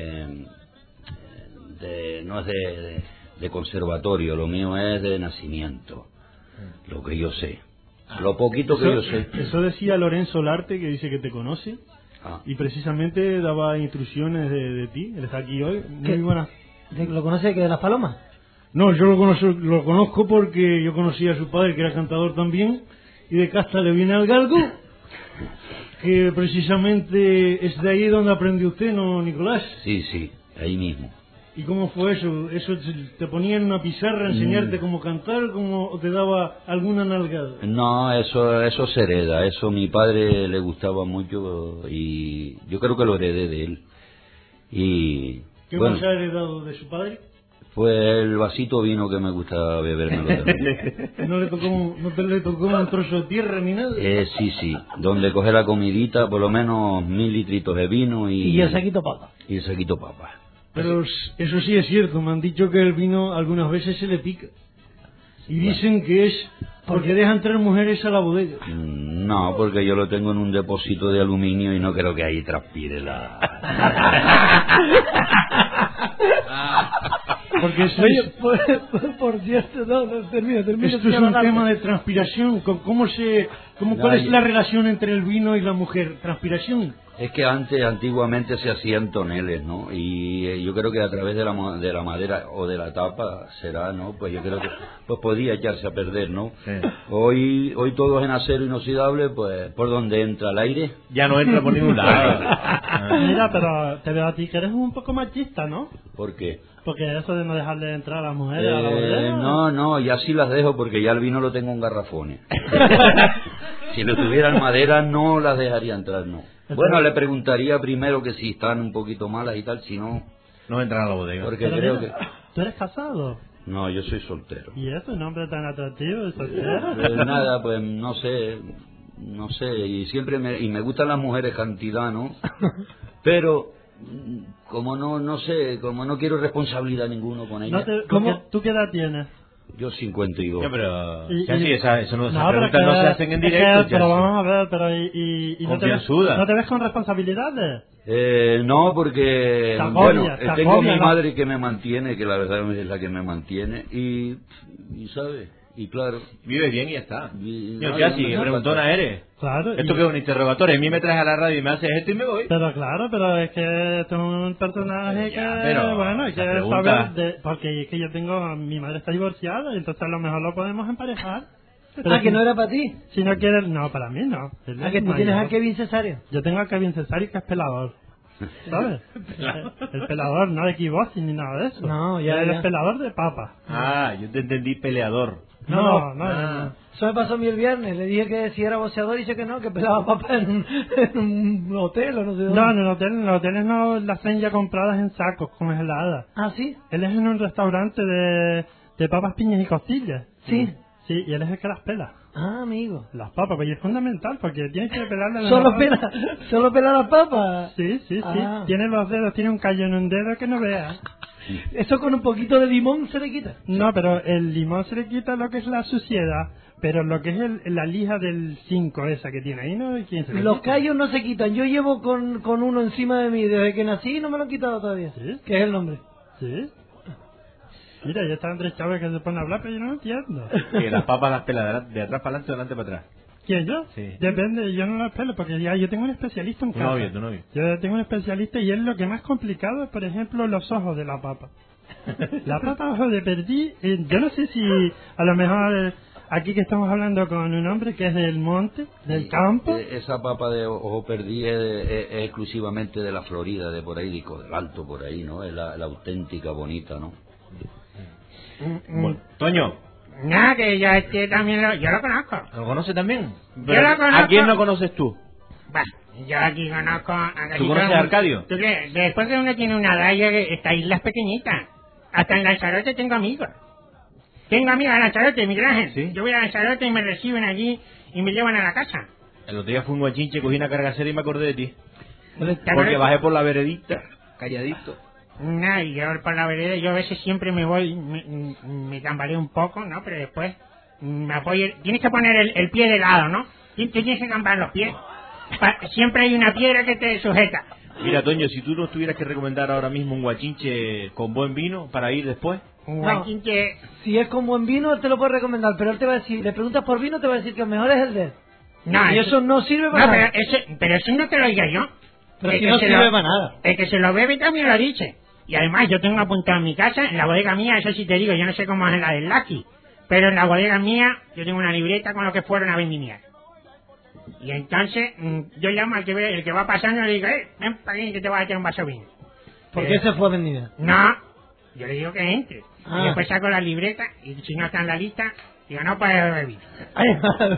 no es de conservatorio, lo mío es de nacimiento, lo que yo sé, lo poquito que yo sé. Eso decía Lorenzo Larte, que dice que te conoce, y precisamente daba instrucciones de ti. Él está aquí hoy. Muy buenas. ¿Lo conoce que de Las Palomas? No, yo lo conozco porque yo conocí a su padre, que era cantador también, y de Casta le viene al galgo, que precisamente es de ahí donde aprendió usted, ¿no, Nicolás? Sí, ahí mismo. ¿Y cómo fue eso? ¿Eso te ponía en una pizarra a enseñarte cómo cantar, o te daba alguna nalgada? No, eso se hereda, eso a mi padre le gustaba mucho y yo creo que lo heredé de él. Y ¿Qué más ha heredado de su padre? Fue el vasito vino que me gusta beberme. ¿No te le tocó un trozo de tierra ni nada? Sí, donde coger la comidita, por lo menos 1000 litritos de vino y el saquito papa. Y el saquito papa. Pero eso sí es cierto, me han dicho que el vino algunas veces se le pica. Y dicen que es porque dejan entrar mujeres a la bodega. No, porque yo lo tengo en un depósito de aluminio y no creo que ahí transpire la... Porque eso Oye, por cierto, termino. esto es un tema de transpiración. ¿Cuál es la relación entre el vino y la mujer? ¿Transpiración? Es que antiguamente se hacían toneles, ¿no? Y yo creo que a través de la madera o de la tapa será, ¿no? Pues yo creo que pues podía echarse a perder, ¿no? Sí. Hoy todo es en acero inoxidable, pues por donde entra el aire. Ya no entra por ningún lado. Mira, pero te veo a ti que eres un poco machista, ¿no? ¿Por qué? Porque eso de no dejarle entrar a las mujeres a la bodega... No, ya sí las dejo porque ya el vino lo tengo en garrafones. Si lo tuviera en madera no las dejaría entrar, no. Bueno, le preguntaría primero que si están un poquito malas y tal, si no... No entran a la bodega. Porque Pero creo mira, ¿tú eres casado? No, yo soy soltero. ¿Y eso, un hombre tan atractivo, soltero? Nada, pues no sé, y siempre me gustan las mujeres cantidad, ¿no? Pero como no sé, como no quiero responsabilidad ninguno con ella. ¿Tú qué edad tienes? Yo 52. Ya, pero esas preguntas no se hacen en directo. Pero vamos a ver, pero ¿y no te ves con responsabilidades? No, porque agobia, tengo mi madre que me mantiene, que la verdad es la que me mantiene, y ¿sabes? Y claro. Vive bien y ya está. ¿Qué preguntona eres? Claro. Esto que es un interrogatorio. A mí me traes a la radio y me haces esto y me voy. Pero claro, pero es que esto es un personaje bueno, hay que saber porque es que yo mi madre está divorciada, y entonces a lo mejor lo podemos emparejar. Pero que no era para ti. Si no quieres, no, para mí no. Que tú tienes a Kevin Cesario. Yo tengo a Kevin Cesario, que es pelador. ¿Sabes? El pelador, no de kickboxing ni nada de eso. No, ya. El pelador de papa. Yo te entendí peleador. No. Eso me pasó a mí el viernes. Le dije que si era boxeador y dice que no, que pelaba papa en un hotel o no sé dónde. No, en los hoteles no las hacen ya compradas en sacos, congeladas. ¿Ah, sí? Él es en un restaurante de papas, piñas y costillas. Sí. Sí, y él es el que las pela. Ah, amigo. Las papas, pues es fundamental, porque tienes que pelarlas. ¿Solo pela las papas? Sí. Tiene los dedos, tiene un callo en un dedo que no veas. ¿Eso con un poquito de limón se le quita? No, pero el limón se le quita lo que es la suciedad, pero lo que es la lija del 5 esa que tiene ahí, ¿no? ¿Quién se le Los quita? callos no se quitan. Yo llevo con uno encima de mí desde que nací y no me lo han quitado todavía. ¿Sí? ¿Qué es el nombre? ¿Sí? Mira, ya están tres chavos que se ponen a hablar, pero yo no entiendo. Que las papas las pela de atrás para adelante o de adelante para atrás. ¿Quién, yo? Sí. Depende, yo no las pelo porque ya yo tengo un especialista en casa. Tu novio. Yo tengo un especialista y es lo que más complicado es, por ejemplo, los ojos de la papa. La papa ojo de perdí, yo no sé si a lo mejor aquí que estamos hablando con un hombre que es del monte, del campo. Esa papa de ojo perdí es exclusivamente de la Florida, de por ahí, del Alto por ahí, ¿no? Es la auténtica bonita, ¿no? Bueno, Toño. Nada, que yo también yo lo conozco. ¿Lo conoces también? Yo lo conozco. ¿A quién no conoces tú? Yo aquí conozco... ¿Tú conoces a Arcadio? ¿Tú crees? Después que uno tiene una edad, esta isla es pequeñita. Hasta en Lanzarote tengo amigos. Tengo amigos en Lanzarote, Miguel Ángel. ¿Sí? Yo voy a Lanzarote y me reciben allí y me llevan a la casa. El otro día fui un guachinche, cogí una cargacera y me acordé de ti. Porque bajé por la veredita, calladito. No, y yo por la vereda, yo a veces siempre me voy, me tambaleo un poco, ¿no? Pero después me apoyo. Tienes que poner el pie de lado, ¿no? Tienes que cambiar los pies. Siempre hay una piedra que te sujeta. Mira, Toño, si tú nos tuvieras que recomendar ahora mismo un guachinche con buen vino para ir después. Un guachinche... Si es con buen vino, te lo puedo recomendar, pero él te va a decir, le preguntas por vino, te va a decir que el mejor es el de él. No, y eso no sirve para nada. Pero eso no te lo diga yo. Pero si no sirve para nada. El que se lo bebe también lo dice. Y además yo tengo apuntado en mi casa, en la bodega mía, eso sí te digo, yo no sé cómo es en la del Lucky, pero en la bodega mía yo tengo una libreta con lo que fueron a vendimiar. Y entonces yo llamo al el que va pasando y le digo, ven para aquí que te voy a echar un vaso de vino. ¿Por qué se fue a vendimiar? No, yo le digo que entre. Y después saco la libreta y si no está en la lista, digo, no puede beber vino. Ay,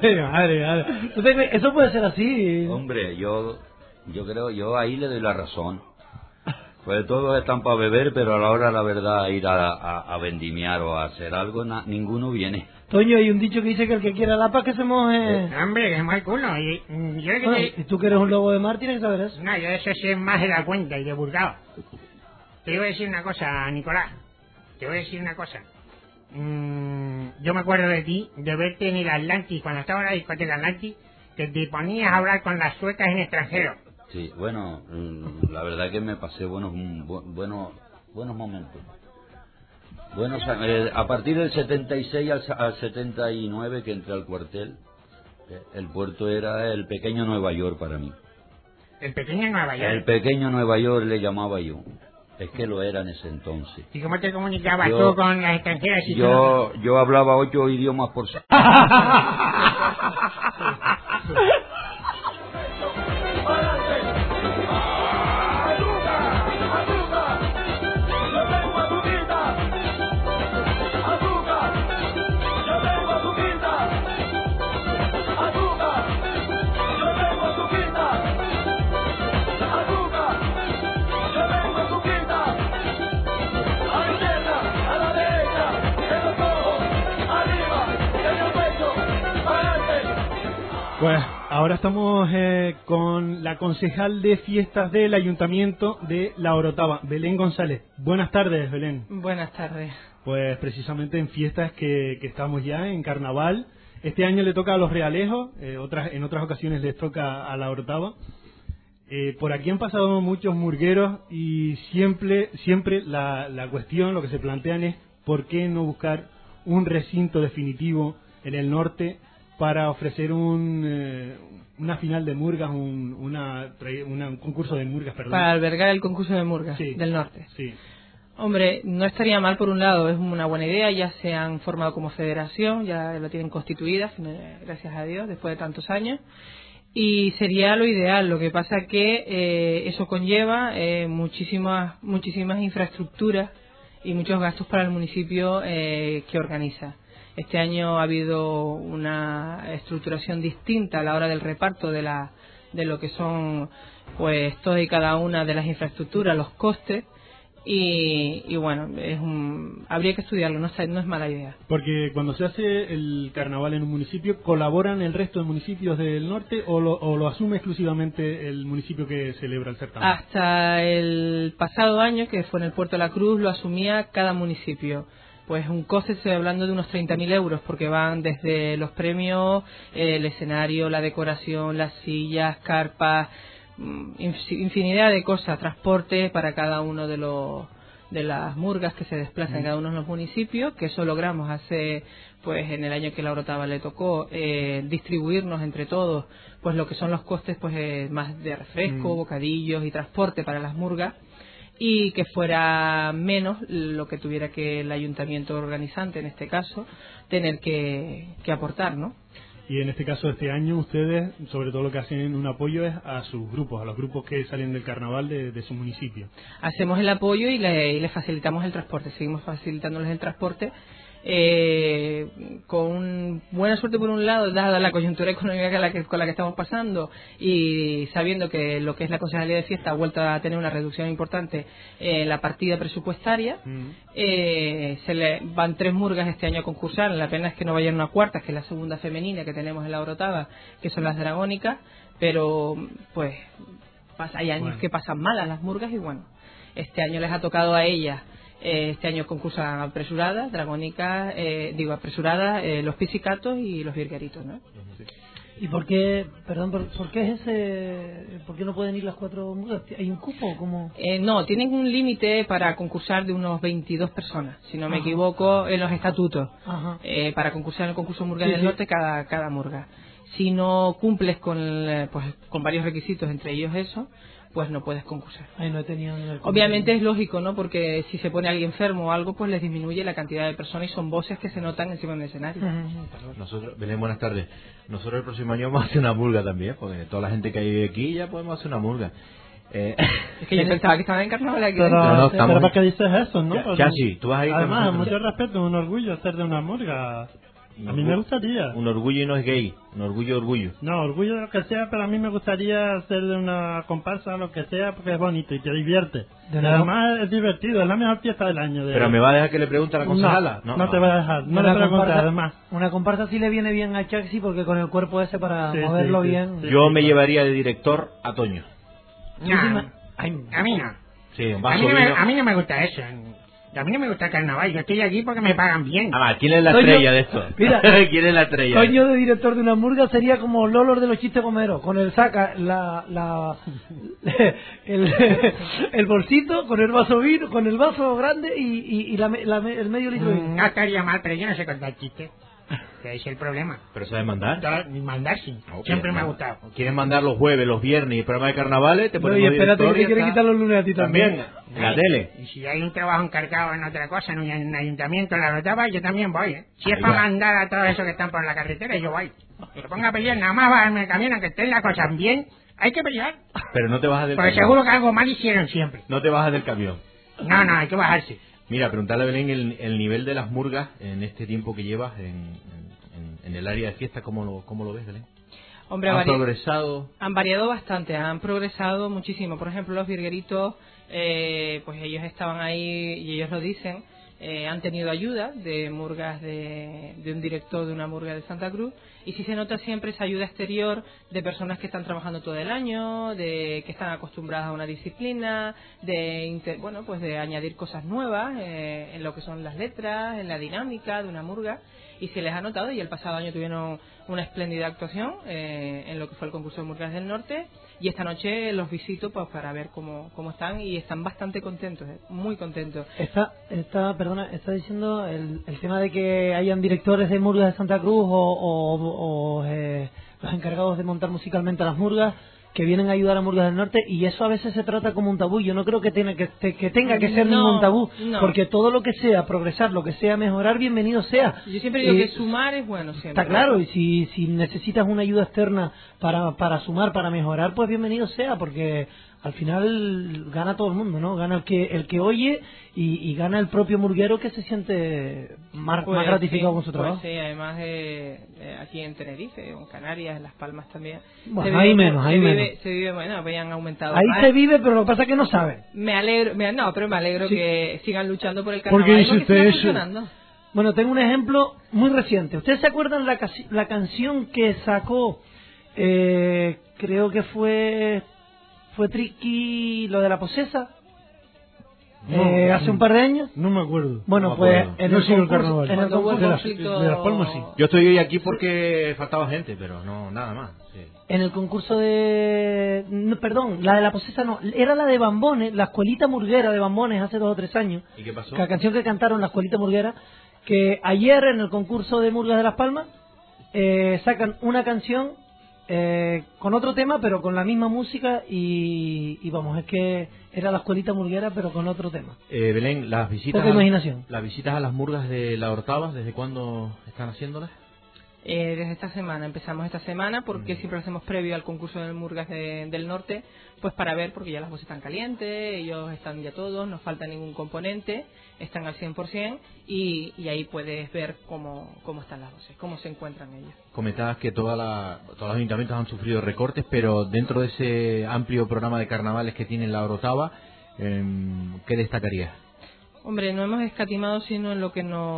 madre. Eso puede ser así. Hombre, yo creo, ahí le doy la razón. Pues todos están para beber, pero a la hora de la verdad ir a vendimiar o a hacer algo, ninguno viene. Toño, hay un dicho que dice que el que quiera lapa que se moje... Hombre, que se moje el culo. Y tú que eres un lobo de mar tienes que saber eso. No, yo eso sé más de la cuenta y de Burgao. Te voy a decir una cosa, Nicolás. Te voy a decir una cosa. Yo me acuerdo de ti, de verte en el Atlantis, cuando estaba en la discoteca Atlantis, que te ponías a hablar con las suecas en extranjero. Sí, bueno, la verdad que me pasé buenos momentos. Bueno, a partir del 76 al 79 que entré al cuartel, el puerto era el pequeño Nueva York para mí. ¿El pequeño Nueva York? El pequeño Nueva York le llamaba yo. Es que lo era en ese entonces. ¿Y cómo te comunicabas tú con las extranjeras? Yo hablaba 8 idiomas por semana. Pues ahora estamos con la concejal de fiestas del Ayuntamiento de La Orotava, Belén González. Buenas tardes, Belén. Buenas tardes. Pues precisamente en fiestas que estamos ya, en Carnaval. Este año le toca a los Realejos, en otras ocasiones les toca a La Orotava. Por aquí han pasado muchos murgueros y siempre la cuestión, lo que se plantean es ¿por qué no buscar un recinto definitivo en el norte para ofrecer una final de murgas, un concurso de murgas, perdón? Para albergar el concurso de murgas del norte. Sí. Hombre, no estaría mal por un lado, es una buena idea, ya se han formado como federación, ya lo tienen constituida, gracias a Dios, después de tantos años, y sería lo ideal. Lo que pasa que eso conlleva muchísimas infraestructuras y muchos gastos para el municipio que organiza. Este año ha habido una estructuración distinta a la hora del reparto de lo que son pues todas y cada una de las infraestructuras, los costes, y bueno, habría que estudiarlo, no es mala idea. Porque cuando se hace el carnaval en un municipio, ¿colaboran el resto de municipios del norte o lo asume exclusivamente el municipio que celebra el certamen? Hasta el pasado año, que fue en el Puerto de la Cruz, lo asumía cada municipio. Pues un coste, estoy hablando de unos 30.000 euros, porque van desde los premios, el escenario, la decoración, las sillas, carpas, infinidad de cosas, transporte para cada uno de las murgas que se desplazan en cada uno de los municipios, que eso logramos hace, pues en el año que la Orotava le tocó, distribuirnos entre todos, pues lo que son los costes, pues más de refresco, bocadillos y transporte para las murgas, y que fuera menos lo que tuviera que el ayuntamiento organizante, en este caso, tener que aportar, ¿no? Y en este caso, este año, ustedes, sobre todo lo que hacen un apoyo es a sus grupos, a los grupos que salen del carnaval de su municipio. Hacemos el apoyo y le facilitamos el transporte, seguimos facilitándoles el transporte, con buena suerte por un lado, dada la coyuntura económica con la que estamos pasando, y sabiendo que lo que es la Concejalía de Fiesta ha vuelto a tener una reducción importante en la partida presupuestaria. Van 3 murgas este año a concursar, la pena es que no vayan una cuarta, que es la segunda femenina que tenemos en la Orotava, que son las dragónicas, pero pues hay años que pasan malas las murgas, y bueno, este año les ha tocado a ellas. Este año concursan apresuradas, dragónicas, los pisicatos y los virgueritos, ¿no? ¿Y por qué, por qué no pueden ir las 4 murgas? ¿Hay un cupo? ¿Cómo? No, tienen un límite para concursar de unos 22 personas, si no me equivoco, en los estatutos, para concursar en el concurso Murgas del Norte, cada murga. Si no cumples con varios requisitos, entre ellos eso, pues no puedes concursar. Obviamente es lógico, ¿no? Porque si se pone alguien enfermo o algo, pues les disminuye la cantidad de personas y son voces que se notan encima del escenario. Nosotros, Belén, buenas tardes. Nosotros el próximo año vamos a hacer una murga también, porque toda la gente que hay aquí ya podemos hacer una murga. Es que yo pensaba que estaba en carnaval aquí. Pero ¿para qué dices eso, no? Chasi, tú vas a ir. Además, mucho respeto, un orgullo hacer de una murga. A mí me gustaría. Un orgullo y no es gay, un orgullo. No, orgullo de lo que sea, pero a mí me gustaría hacer de una comparsa lo que sea, porque es bonito y te divierte. Además es divertido, es la mejor fiesta del año. ¿Pero me va a dejar que le pregunte a la concejala? No te va a dejar, no le preguntes además. Una comparsa sí le viene bien a Chaxi, porque con el cuerpo ese para moverlo bien. Yo me llevaría de director a Toño. A mí no. Sí, a mí no me gusta eso. A mí no me gusta el carnaval, yo estoy aquí porque me pagan bien. ¿Quién es la Toño, estrella de esto? mira, ¿Quién es la estrella? Toño de director de una murga sería como Lolo de los chistes gomeros, con el saca el bolsito, con el vaso vino, con el vaso grande y el medio litro de vino. No estaría mal, pero yo no sé contar chistes. Ese es el problema. ¿Pero sabes mandar? Mandar sí, siempre me ha gustado. ¿Quieres mandar los jueves, los viernes y el programa de carnavales? Te No, y espérate que te quiere quitar los lunes a ti también. La tele. Y si hay un trabajo encargado en otra cosa, en un ayuntamiento, en la Rotava, yo también voy, ¿eh? Si es para mandar a todos esos que están por la carretera, yo voy. Que ponga a pelear, nada más bajarme el camión, aunque estén las cosas bien, hay que pelear. Pero no te bajas del Porque camión. seguro que algo mal hicieron siempre. No te bajas del camión. No, hay que bajarse. Mira, preguntarle a Belén el nivel de las murgas en este tiempo que llevas en el área de fiesta, ¿cómo lo ves, Belén? Hombre, ¿Han progresado? Han variado bastante, han progresado muchísimo. Por ejemplo, los virgueritos, pues ellos estaban ahí y ellos lo dicen, han tenido ayuda de murgas de un director de una murga de Santa Cruz, y sí se nota siempre esa ayuda exterior de personas que están trabajando todo el año, de que están acostumbradas a una disciplina, pues de añadir cosas nuevas en lo que son las letras, en la dinámica de una murga, y se les ha notado. Y el pasado año tuvieron una espléndida actuación en lo que fue el concurso de Murgas del Norte, y esta noche los visito pues para ver cómo están, y están bastante contentos, muy contentos. Está diciendo el tema de que hayan directores de murgas de Santa Cruz o los encargados de montar musicalmente las murgas que vienen a ayudar a Murgas del Norte, y eso a veces se trata como un tabú. Yo no creo que tenga que ser ningún tabú, porque todo lo que sea progresar, lo que sea mejorar, bienvenido sea. Yo siempre digo que sumar es bueno siempre. Está claro, y si necesitas una ayuda externa para sumar, para mejorar, pues bienvenido sea, porque al final gana todo el mundo, ¿no? Gana el que oye y gana el propio murguero, que se siente más gratificado con su trabajo. Pues sí, además aquí en Tenerife, o en Canarias, en Las Palmas también. Bueno, hay menos. Se vive, bueno, habían aumentado. Ahí más. se vive, pero lo que pasa es que no saben. Me alegro sí. Que sigan luchando por el carnaval. Porque dice usted eso. Funcionando. Bueno, tengo un ejemplo muy reciente. ¿Ustedes se acuerdan la canción que sacó? Creo que fue Triqui, lo de la posesa. Hace un par de años. No me acuerdo. Bueno, pues en el concurso de Las Palmas sí. Yo estoy hoy aquí porque faltaba gente, pero no nada más. Sí. En el concurso la de la posesa no, era la de Bambones, la escuelita murguera de Bambones hace 2 o 3 años. ¿Y qué pasó? La canción que cantaron la escuelita murguera, que ayer en el concurso de Murgas de Las Palmas sacan una canción con otro tema, pero con la misma música, y vamos, es que era la escuelita murguera, pero con otro tema. Belén, las visitas a las murgas de La Orotava, ¿desde cuándo están haciéndolas? Desde esta semana, empezamos esta semana, porque siempre lo hacemos previo al concurso de Murgas del Norte, pues para ver, porque ya las voces están calientes, ellos están ya todos, no falta ningún componente, están al 100%, y ahí puedes ver cómo están las voces, cómo se encuentran ellos. Comentabas que todos los ayuntamientos han sufrido recortes, pero dentro de ese amplio programa de carnavales que tiene La Orotava, ¿qué destacarías? Hombre, no hemos escatimado sino en lo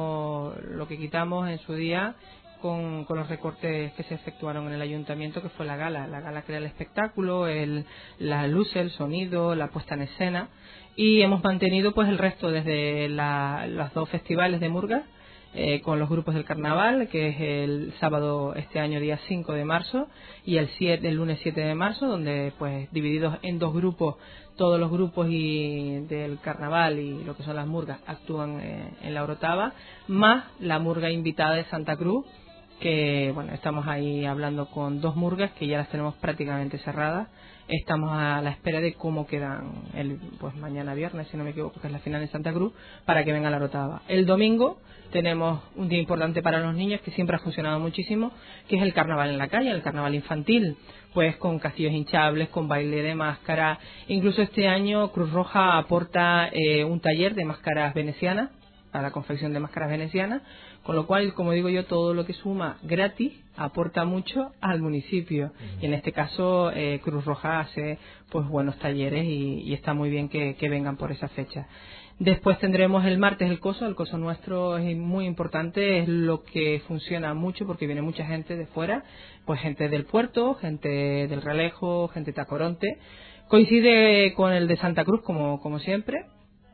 que quitamos en su día, con los recortes que se efectuaron en el ayuntamiento, que fue la gala que era el espectáculo, las luces, el sonido, la puesta en escena, y hemos mantenido pues el resto desde los 2 festivales de murgas, con los grupos del carnaval, que es el sábado este año día 5 de marzo y el lunes 7 de marzo, donde pues divididos en 2 grupos, todos los grupos del carnaval y lo que son las murgas actúan en La Orotava, más la murga invitada de Santa Cruz, que bueno, estamos ahí hablando con 2 murgas que ya las tenemos prácticamente cerradas. Estamos a la espera de cómo quedan pues mañana viernes, si no me equivoco, que es la final en Santa Cruz, para que venga La Orotava. El domingo tenemos un día importante para los niños, que siempre ha funcionado muchísimo, que es el carnaval en la calle, el carnaval infantil, pues con castillos hinchables, con baile de máscara. Incluso este año Cruz Roja aporta un taller de máscaras venecianas, a la confección de máscaras venecianas, con lo cual, como digo yo, todo lo que suma gratis aporta mucho al municipio. Y en este caso Cruz Roja hace pues buenos talleres, y está muy bien que vengan por esa fecha. Después tendremos el martes el coso nuestro es muy importante, es lo que funciona mucho porque viene mucha gente de fuera, pues gente del puerto, gente del Realejo, gente de Tacoronte. Coincide con el de Santa Cruz como siempre.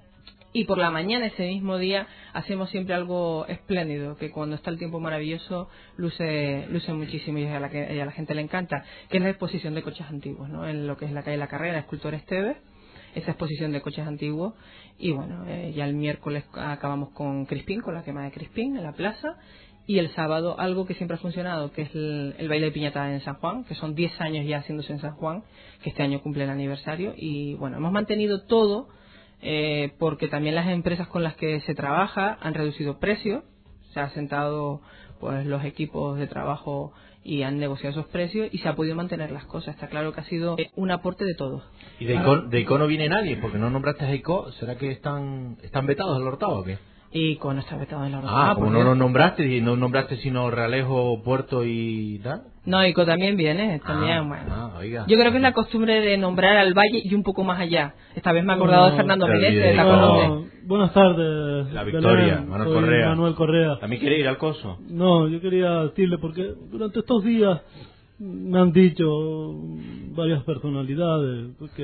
Y por la mañana, ese mismo día, hacemos siempre algo espléndido, que cuando está el tiempo maravilloso luce muchísimo y a la gente le encanta, que es la exposición de coches antiguos, ¿no? En lo que es la calle La Carrera, Escultor Esteves, esa exposición de coches antiguos. Y bueno, ya el miércoles acabamos con Crispín, con la quema de Crispín en la plaza. Y el sábado algo que siempre ha funcionado, que es el baile de piñata en San Juan, que son 10 años ya haciéndose en San Juan, que este año cumple el aniversario. Y bueno, hemos mantenido todo, porque también las empresas con las que se trabaja han reducido precios, se han sentado pues los equipos de trabajo y han negociado esos precios y se ha podido mantener las cosas. Está claro que ha sido un aporte de todos. ¿Y de ICO no viene nadie? Porque no nombraste a ICO. ¿Será que están vetados del Hortado o qué? Y con está vetado en la Hortado. Como no lo nombraste, y no nombraste sino Realejo, Puerto y tal. No, ICO también viene, también, bueno. Oiga. Yo creo que es la costumbre de nombrar al Valle y un poco más allá. Esta vez me he acordado de Fernando Meneses, ¿la conoce? Buenas tardes. La Victoria, Belén, Manuel soy Correa. Manuel Correa. ¿También quiere ir al coso? No, yo quería decirle, porque durante estos días me han dicho varias personalidades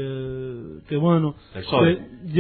que bueno, que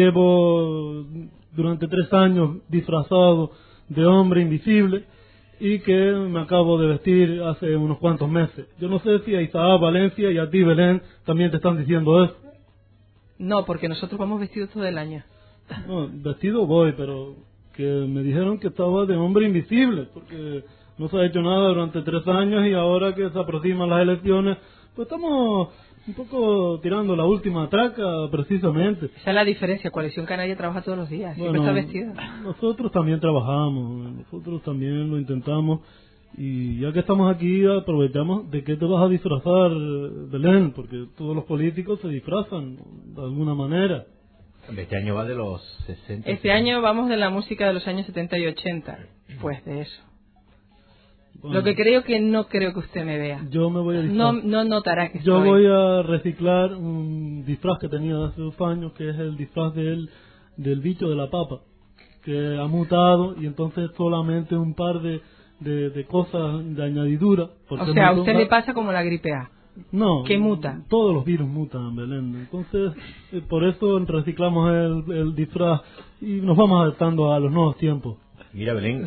llevo durante 3 años disfrazado de hombre invisible y que me acabo de vestir hace unos cuantos meses. Yo no sé si a Isaac, Valencia y a ti, Belén, también te están diciendo eso. No, porque nosotros vamos vestidos todo el año. No, vestido voy, pero que me dijeron que estaba de hombre invisible, porque no se ha hecho nada durante 3 años y ahora que se aproximan las elecciones, pues estamos un poco tirando la última traca, precisamente. Esa es la diferencia. Coalición Canaria trabaja todos los días, siempre está vestida. Nosotros también trabajamos, nosotros también lo intentamos. Y ya que estamos aquí, aprovechamos de qué te vas a disfrazar, Belén, porque todos los políticos se disfrazan de alguna manera. Este año va de los 60. Este año vamos de la música de los años 70 y 80. Pues de eso. Bueno, lo que creo que no creo que usted me vea. Yo me voy a disfrazar. No notará que yo voy a reciclar un disfraz que tenía de hace 2 años, que es el disfraz del bicho de la papa, que ha mutado y entonces solamente un par de cosas de añadidura. O sea, a usted le pasa como la gripe A. No, que muta. Todos los virus mutan, Belén. Entonces, por eso reciclamos el disfraz y nos vamos adaptando a los nuevos tiempos. Mira, Belén,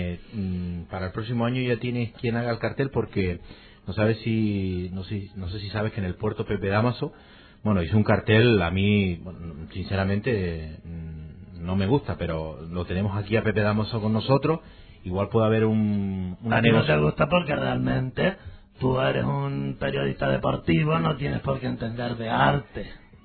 para el próximo año ya tienes quien haga el cartel, porque no sé si sabes que en el puerto Pepe Dámaso, bueno, hizo un cartel, a mí, bueno, sinceramente, no me gusta, pero lo tenemos aquí a Pepe Dámaso con nosotros. Igual puede haber una negociación. No te gusta porque realmente tú eres un periodista deportivo, no tienes por qué entender de arte.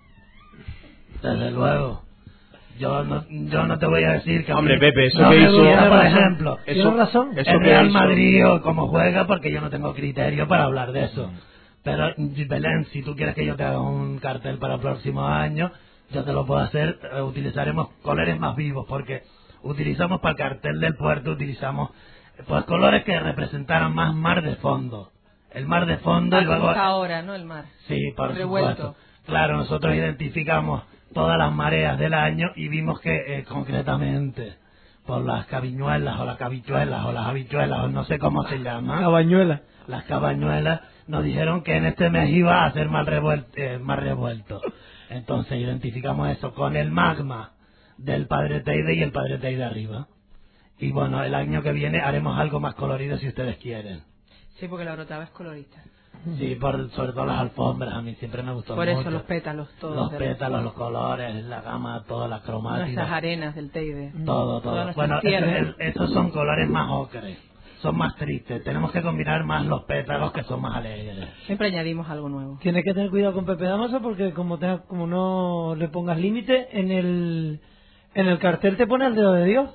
Desde luego. Yo no te voy a decir que... Hombre, Pepe, eso no que me hizo... gusta, por ejemplo, ¿Tienes razón? El Real Madrid o cómo juega, porque yo no tengo criterio para hablar de eso. Pero, Belén, si tú quieres que yo te haga un cartel para el próximo año, yo te lo puedo hacer. Utilizaremos colores más vivos, porque utilizamos para el cartel del puerto, utilizamos pues colores que representaran más mar de fondo. El mar de fondo y luego... ahora, ¿no? El mar. Sí, por revuelto. Supuesto. Claro, nosotros identificamos todas las mareas del año y vimos que concretamente por las cabiñuelas o las cabichuelas o las habichuelas o no sé cómo se llama. Cabañuelas. Las cabañuelas nos dijeron que en este mes iba a ser más revuelto. Entonces identificamos eso con el magma del Padre Teide y el Padre Teide arriba. Y bueno, el año que viene haremos algo más colorido si ustedes quieren. Sí, porque la Orotava es colorista. Sí, sobre todo las alfombras, a mí siempre me gustó por mucho. Por eso los pétalos, todos. Los pétalos, los colores, la gama, todas las cromáticas. Nuestras arenas del Teide. Todo. Bueno, esos son colores más ocres, son más tristes. Tenemos que combinar más los pétalos que son más alegres. Siempre añadimos algo nuevo. Tienes que tener cuidado con Pepe Dámaso porque como no le pongas límite, en el cartel te pone el dedo de Dios.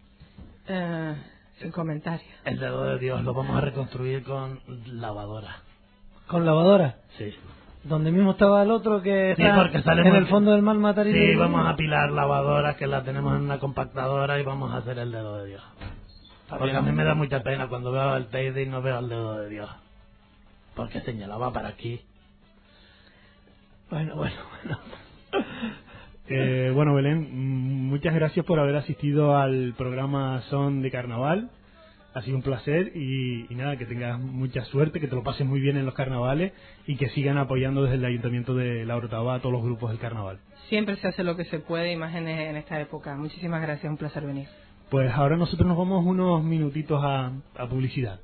Sin comentarios. El dedo de Dios lo vamos a reconstruir con lavadora. ¿Con lavadora? Sí. Donde mismo estaba el otro que sí, está porque sale en el fondo del mar Matarino. Sí, vamos a apilar lavadoras que la tenemos en una compactadora y vamos a hacer el dedo de Dios. Porque a mí me da mucha pena cuando veo el Teide y no veo el dedo de Dios. Porque señalaba para aquí. Bueno. Bueno, Belén, muchas gracias por haber asistido al programa Son de Carnaval. Ha sido un placer y nada, que tengas mucha suerte, que te lo pases muy bien en los carnavales y que sigan apoyando desde el Ayuntamiento de La Orotava a todos los grupos del carnaval. Siempre se hace lo que se puede, y más en esta época. Muchísimas gracias, un placer venir. Pues ahora nosotros nos vamos unos minutitos a publicidad.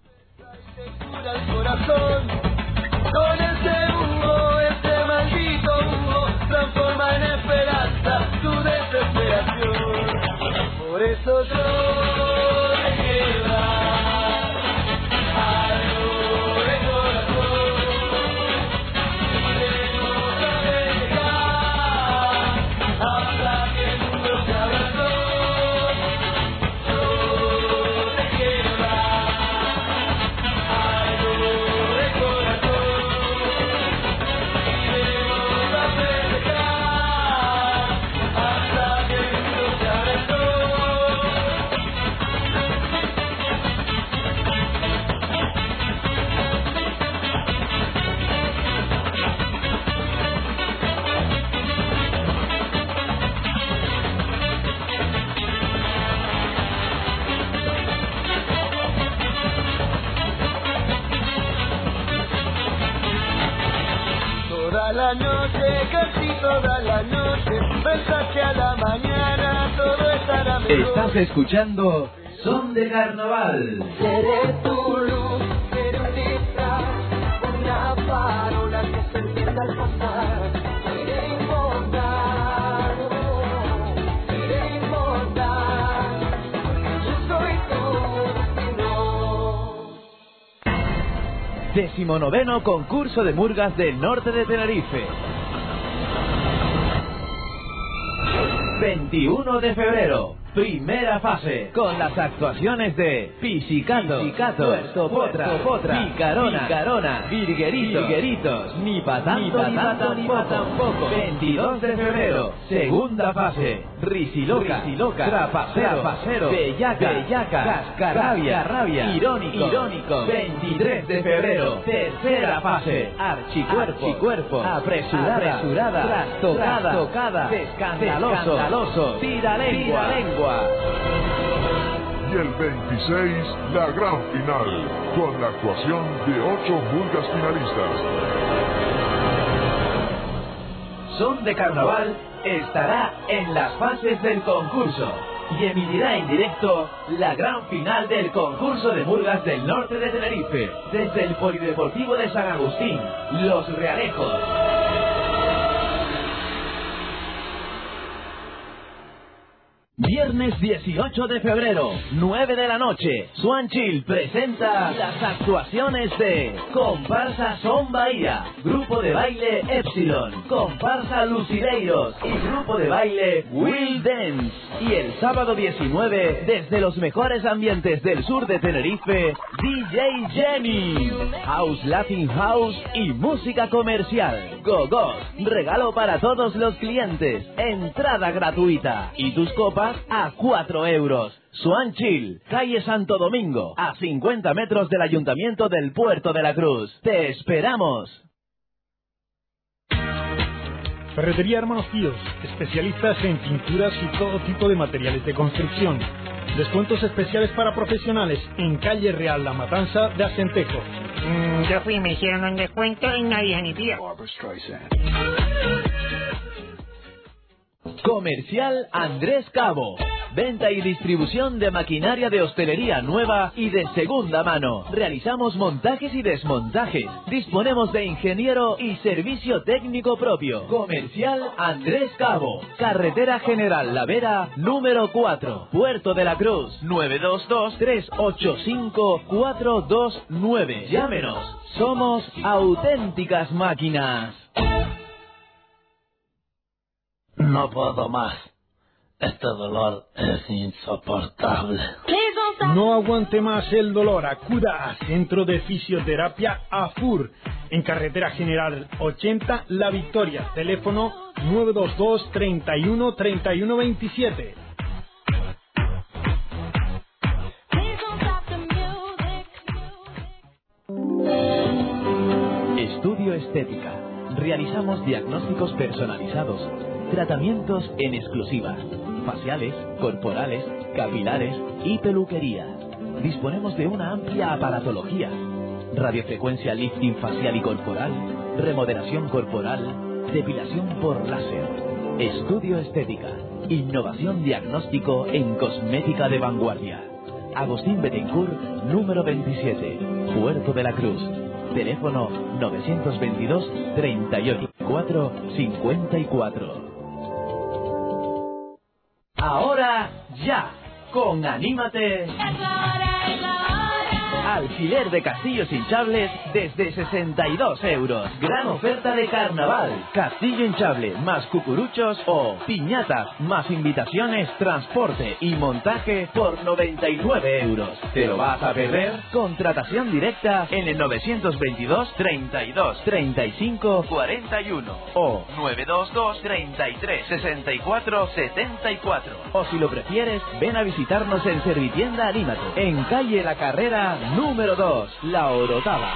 Con ese Hugo, ese maldito Hugo, transforma en esperanza tu desesperación. Por eso yo te quiero dar algo de corazón. Iremos a llegar hasta que el mundo se abrazó. Yo te quiero dar algo de corazón. Iremos a festejar hasta que el mundo se abrazó. Toda la noche, casi toda la noche, pensaste a la mañana, todo estará mejor. Estás escuchando Son de Carnaval. Seré tu luz, seré un disfraz, una farola que se encienda al pasar. Seré inmortal, seré inmortal, porque yo soy tu destino. 19º concurso de murgas del norte de Tenerife. 21 de febrero, primera fase, con las actuaciones de Pisicato, Puerto Potra, Picarona, Virgueritos, ni pa' tanto, tampoco. 22 de febrero, segunda fase, Risiloca, Trapacero, Bellaca, Cascarrabia, Irónico. 23 de febrero, tercera fase, Archicuerpo, Apresurada, Trastocada, Escandaloso, Tira lengua. Y el 26, la gran final, con la actuación de 8 murgas finalistas. Son de Carnaval estará en las fases del concurso y emitirá en directo la gran final del concurso de murgas del norte de Tenerife, desde el Polideportivo de San Agustín, Los Realejos. Viernes 18 de febrero, 9 de la noche, Swan Chill presenta las actuaciones de Comparsa Son Bahía, Grupo de Baile Epsilon, Comparsa Lucileiros y Grupo de Baile Will Dance. Y el sábado 19, desde los mejores ambientes del sur de Tenerife, DJ Jenny, House Latin House y música comercial. Gogos, regalo para todos los clientes, entrada gratuita y tus copas a 4 euros. Swan Chill, calle Santo Domingo, a 50 metros del Ayuntamiento del Puerto de la Cruz. ¡Te esperamos! Ferretería Hermanos Píos, especialistas en pinturas y todo tipo de materiales de construcción. Descuentos especiales para profesionales en calle Real La Matanza de Acentejo. Yo fui y me hicieron un descuento y nadie se ni pío. Comercial Andrés Cabo. Venta y distribución de maquinaria de hostelería nueva y de segunda mano. Realizamos montajes y desmontajes. Disponemos de ingeniero y servicio técnico propio. Comercial Andrés Cabo. Carretera General La Vera, número 4. Puerto de la Cruz. 922-385-429. Llámenos. Somos auténticas máquinas. No puedo más. Este dolor es insoportable. No aguante más el dolor. Acuda a Centro de Fisioterapia AFUR. En Carretera General 80, La Victoria. Teléfono 922 31 31 27. Estudio Estética. Realizamos diagnósticos personalizados, tratamientos en exclusiva, faciales, corporales, capilares y peluquería. disponemos de una amplia aparatología. Radiofrecuencia lifting facial y corporal, remodelación corporal, depilación por láser, estudio estética, innovación diagnóstico en cosmética de vanguardia. Agustín Betancourt, número 27, Puerto de la Cruz. Teléfono 922 34 54. Ahora ya, con Anímate. Alquiler de castillos hinchables desde 62 euros. Gran oferta de carnaval. Castillo hinchable más cucuruchos o piñatas más invitaciones, transporte y montaje por 99 euros. ¿Te lo vas a perder? Contratación directa en el 922 32 35 41 o 922 33 64 74. O si lo prefieres, ven a visitarnos en Servitienda Anímate, en calle La Carrera número 2, La Orotava.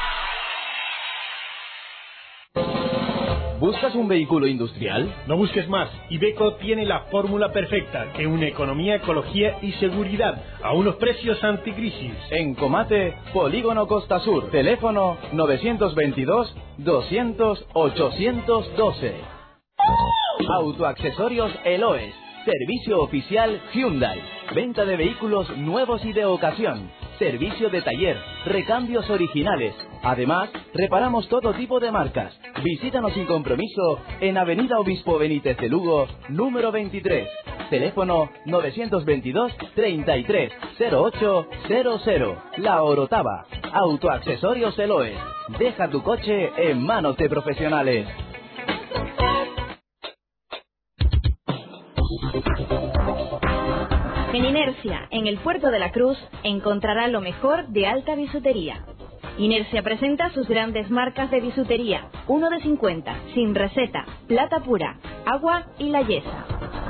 ¿Buscas un vehículo industrial? No busques más. Iveco tiene la fórmula perfecta que une economía, ecología y seguridad a unos precios anticrisis. En Comate, Polígono Costa Sur. Teléfono 922 200 812. Autoaccesorios Eloes. Servicio oficial Hyundai. Venta de vehículos nuevos y de ocasión. Servicio de taller. Recambios originales. Además, reparamos todo tipo de marcas. Visítanos sin compromiso en Avenida Obispo Benítez de Lugo, número 23. Teléfono 922 33 0800. La Orotava. Autoaccesorios Eloes. Deja tu coche en manos de profesionales. En Inercia, en el Puerto de la Cruz, encontrará lo mejor de alta bisutería. Inercia presenta sus grandes marcas de bisutería: 1 de 50, sin receta, plata pura, agua y la yesa.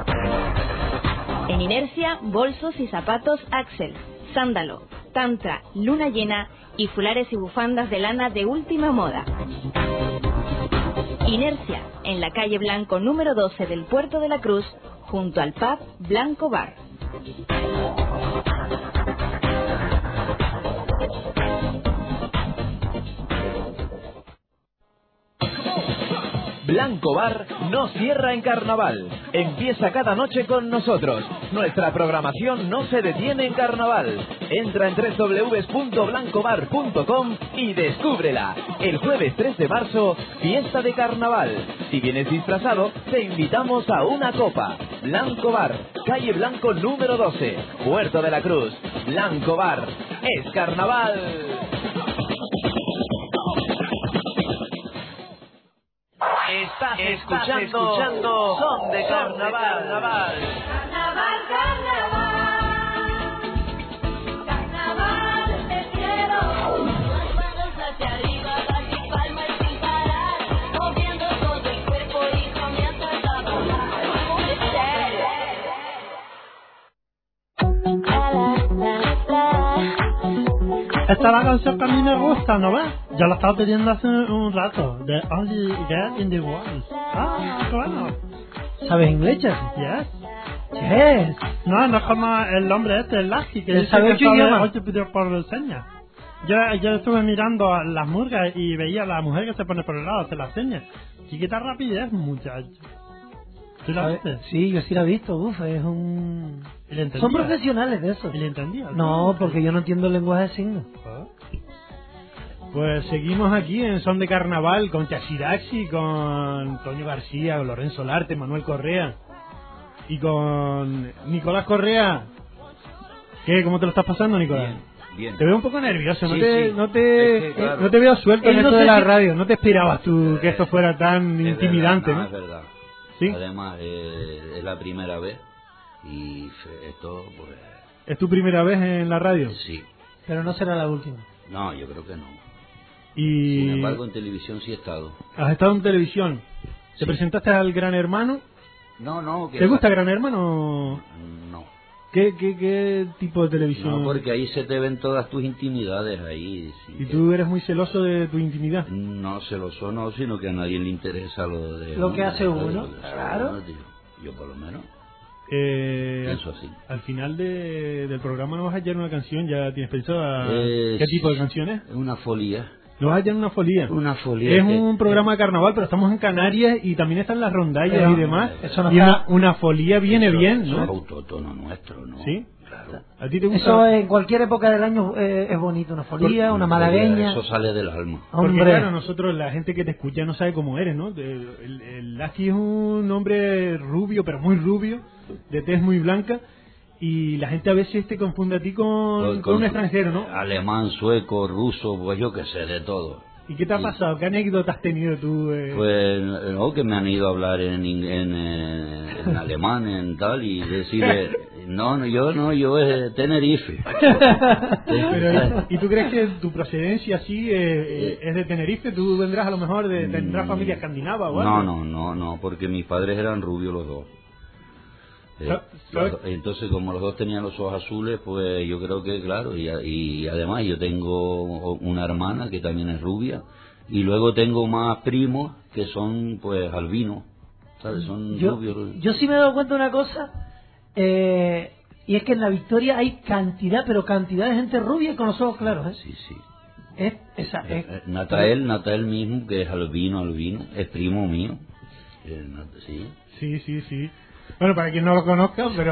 En Inercia, bolsos y zapatos Axel, sándalo, tantra, luna llena y fulares y bufandas de lana de última moda. Inercia, en la calle Blanco número 12 del Puerto de la Cruz, junto al pub Blanco Bar. Blanco Bar no cierra en carnaval. Empieza cada noche con nosotros. Nuestra programación no se detiene en carnaval. Entra en www.blancobar.com y descúbrela. El jueves 3 de marzo, fiesta de carnaval. Si vienes disfrazado, te invitamos a una copa. Blanco Bar, calle Blanco número 12, Puerto de la Cruz. Blanco Bar, es carnaval. Estás escuchando Son de Carnaval. Carnaval, carnaval, carnaval, te quiero. Las manos hacia arriba, das y palma y sin parar, moviendo todo el cuerpo y comienzas a bailar. Esta es la canción que a mí me gusta, ¿no ves? Ya la estaba pidiendo hace un rato. The Only Girl in the World. Ah, claro. ¿Sabes inglés, Chas? Yes. Yes. No, no es como el hombre este, el Lasky, que dice sabe que 8 idiomas. hoy te pidió por señas. Yo estuve mirando a las murgas y veía a la mujer que se pone por el lado, hace las señas. Chiquita rapidez, muchacho. ¿Tú la viste? Sí, yo sí la he visto. Uf, es un... Son profesionales de eso. ¿Y le entendía? No, porque yo no entiendo el lenguaje de signos. Pues seguimos aquí en Son de Carnaval con Chasiraxi, con Toño García, con Lorenzo Larte, Manuel Correa y con Nicolás Correa. ¿Qué? ¿Cómo te lo estás pasando, Nicolás? Bien. Te veo un poco nervioso, Sí, no te Es que, claro, no te veo suelto en Él no esto de sé la si- radio. No te esperabas tú que esto fuera tan intimidante, verdad, ¿no? Es verdad. ¿Sí? Además, es la primera vez y esto, pues... ¿Es tu primera vez en la radio? Sí. Pero no será la última. No, yo creo que no. Y... Sin embargo, en televisión sí he estado. ¿Has estado en televisión? ¿Te presentaste al Gran Hermano? No. ¿Te gusta Gran Hermano? No. ¿Qué tipo de televisión? No, porque ahí se te ven todas tus intimidades ahí. ¿Y tú eres muy celoso de tu intimidad? No celoso, no, sino que a nadie le interesa lo de... Lo que hace uno, Lo que hace claro. uno, tío. Yo por lo menos. Pienso así. Al final del programa nos vas a hallar una canción, ¿ya tienes pensado qué tipo de canciones? Una folía. Nos vas a hallar una folía. Una folía. Es un programa de carnaval, pero estamos en Canarias y también están las rondallas y demás. Eso no y está... una folía viene bien, ¿no? Eso es autóctono nuestro, ¿no? Sí. Claro. ¿A ti te gusta? Eso en cualquier época del año es bonito, una folía, una malagueña. Eso sale del alma. Porque Hombre. claro, nosotros, la gente que te escucha no sabe cómo eres, ¿no? El Lasky es un hombre rubio, pero muy rubio, de tez muy blanca, y la gente a veces te confunde a ti con un extranjero, ¿no? Alemán, sueco, ruso, pues yo qué sé, de todo. ¿Y qué te ha pasado? ¿Qué anécdota has tenido tú? Pues no, que me han ido a hablar en alemán, en tal, y decirle, yo es Tenerife. Pero, ¿y tú crees que tu procedencia así es de Tenerife? ¿Tú vendrás a lo mejor tendrás familia escandinava o algo? No, porque mis padres eran rubios los dos. Entonces, como los dos tenían los ojos azules, pues yo creo que, claro, y además yo tengo una hermana que también es rubia, y luego tengo más primos que son, pues, albinos, ¿sabes? Son rubios. Yo sí me he dado cuenta de una cosa, y es que en La Victoria hay cantidad, pero cantidad de gente rubia y con los ojos claros, ¿eh? Sí. Natael mismo, que es albino, es primo mío. Sí. Bueno, para quien no lo conozca, pero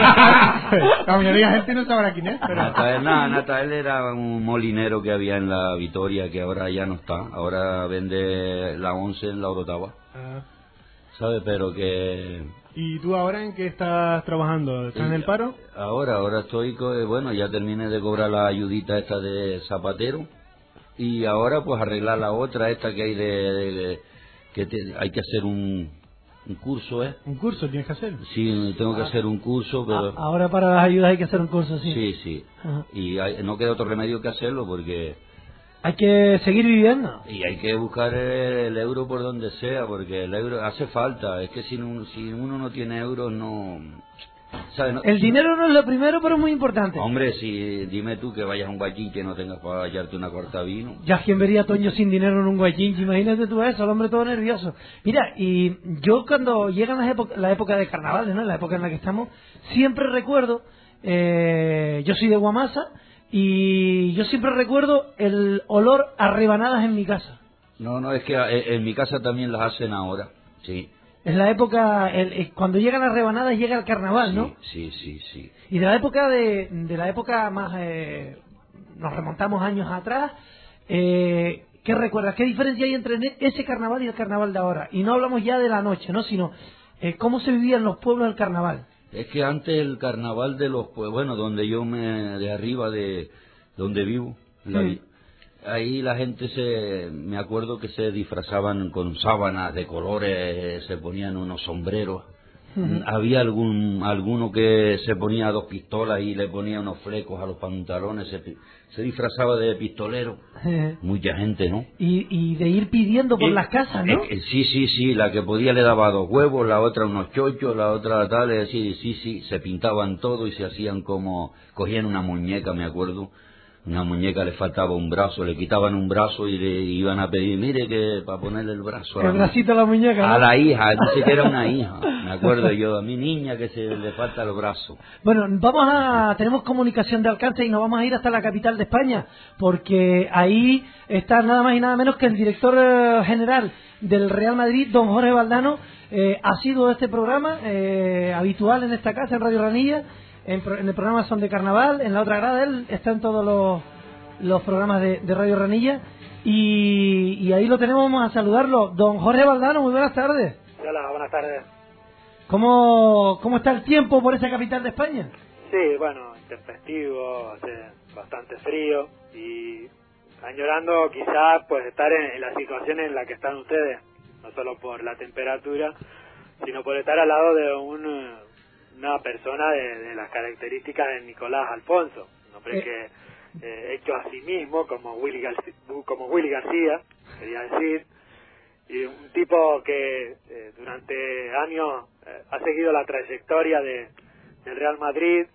la mayoría de la gente no sabrá quién es. Pero... Natael era un molinero que había en La Vitoria, que ahora ya no está. Ahora vende la 11 en la Orotava. ¿Sabes? Pero que... ¿Y tú ahora en qué estás trabajando? ¿Estás en el paro? Ahora estoy... Bueno, ya terminé de cobrar la ayudita esta de zapatero. Y ahora pues arreglar la otra esta que hay hay que hacer un curso, ¿eh? ¿Un curso tienes que hacer? Sí, tengo que hacer un curso, pero... Ahora para las ayudas hay que hacer un curso, sí. Sí. Y no queda otro remedio que hacerlo porque... Hay que seguir viviendo. Y hay que buscar el euro por donde sea, porque el euro hace falta. Es que si uno no tiene euros, no... ¿sabes? El dinero no es lo primero, pero es muy importante. Hombre, dime tú que vayas a un guayín que no tengas para hallarte una cuarta vino. Ya quien vería a Toño sin dinero en un guayín, imagínate tú eso, el hombre todo nervioso. Mira, y yo cuando llegan la época de carnavales, ¿no? La época en la que estamos, siempre recuerdo, yo soy de Guamasa, y yo siempre recuerdo el olor a rebanadas en mi casa. No, es que en mi casa también las hacen ahora, sí. Es la época, cuando llegan las rebanadas llega el carnaval, ¿no? Sí. Y de la época de la época más, nos remontamos años atrás, ¿qué recuerdas? ¿Qué diferencia hay entre ese carnaval y el carnaval de ahora? Y no hablamos ya de la noche, ¿no? Sino, ¿cómo se vivía en los pueblos el carnaval? Es que antes el carnaval de los pueblos, bueno, donde yo de arriba de donde vivo, ahí la gente me acuerdo que se disfrazaban con sábanas de colores, se ponían unos sombreros. Había alguno que se ponía 2 pistolas y le ponía unos flecos a los pantalones, se disfrazaba de pistolero. Mucha gente, ¿no? Y de ir pidiendo por las casas, ¿no? Sí, la que podía le daba 2 huevos, la otra unos chochos, la otra tal, sí, se pintaban todo y se hacían como, cogían una muñeca, me acuerdo. Una muñeca le faltaba un brazo, le quitaban un brazo y le iban a pedir, mire, que para ponerle el brazo el bracito a la muñeca, ¿no? A la hija, dice que era una hija, me acuerdo yo, a mi niña que le falta el brazo. Bueno, tenemos comunicación de alcance y nos vamos a ir hasta la capital de España, porque ahí está nada más y nada menos que el director general del Real Madrid, don Jorge Valdano, ha sido este programa habitual en esta casa, en Radio Ranilla. En el programa Son de Carnaval, en la otra grada, él está en todos los programas de Radio Ranilla y ahí lo tenemos, vamos a saludarlo. Don Jorge Valdano, muy buenas tardes. Hola, buenas tardes. ¿Cómo está el tiempo por esa capital de España? Sí, bueno, intempestivo, hace bastante frío y añorando quizás pues estar en la situación en la que están ustedes, no solo por la temperatura, sino por estar al lado de una persona de las características de Nicolás Alfonso, un hombre que hecho a sí mismo como Willy García, quería decir, y un tipo que durante años ha seguido la trayectoria del Real Madrid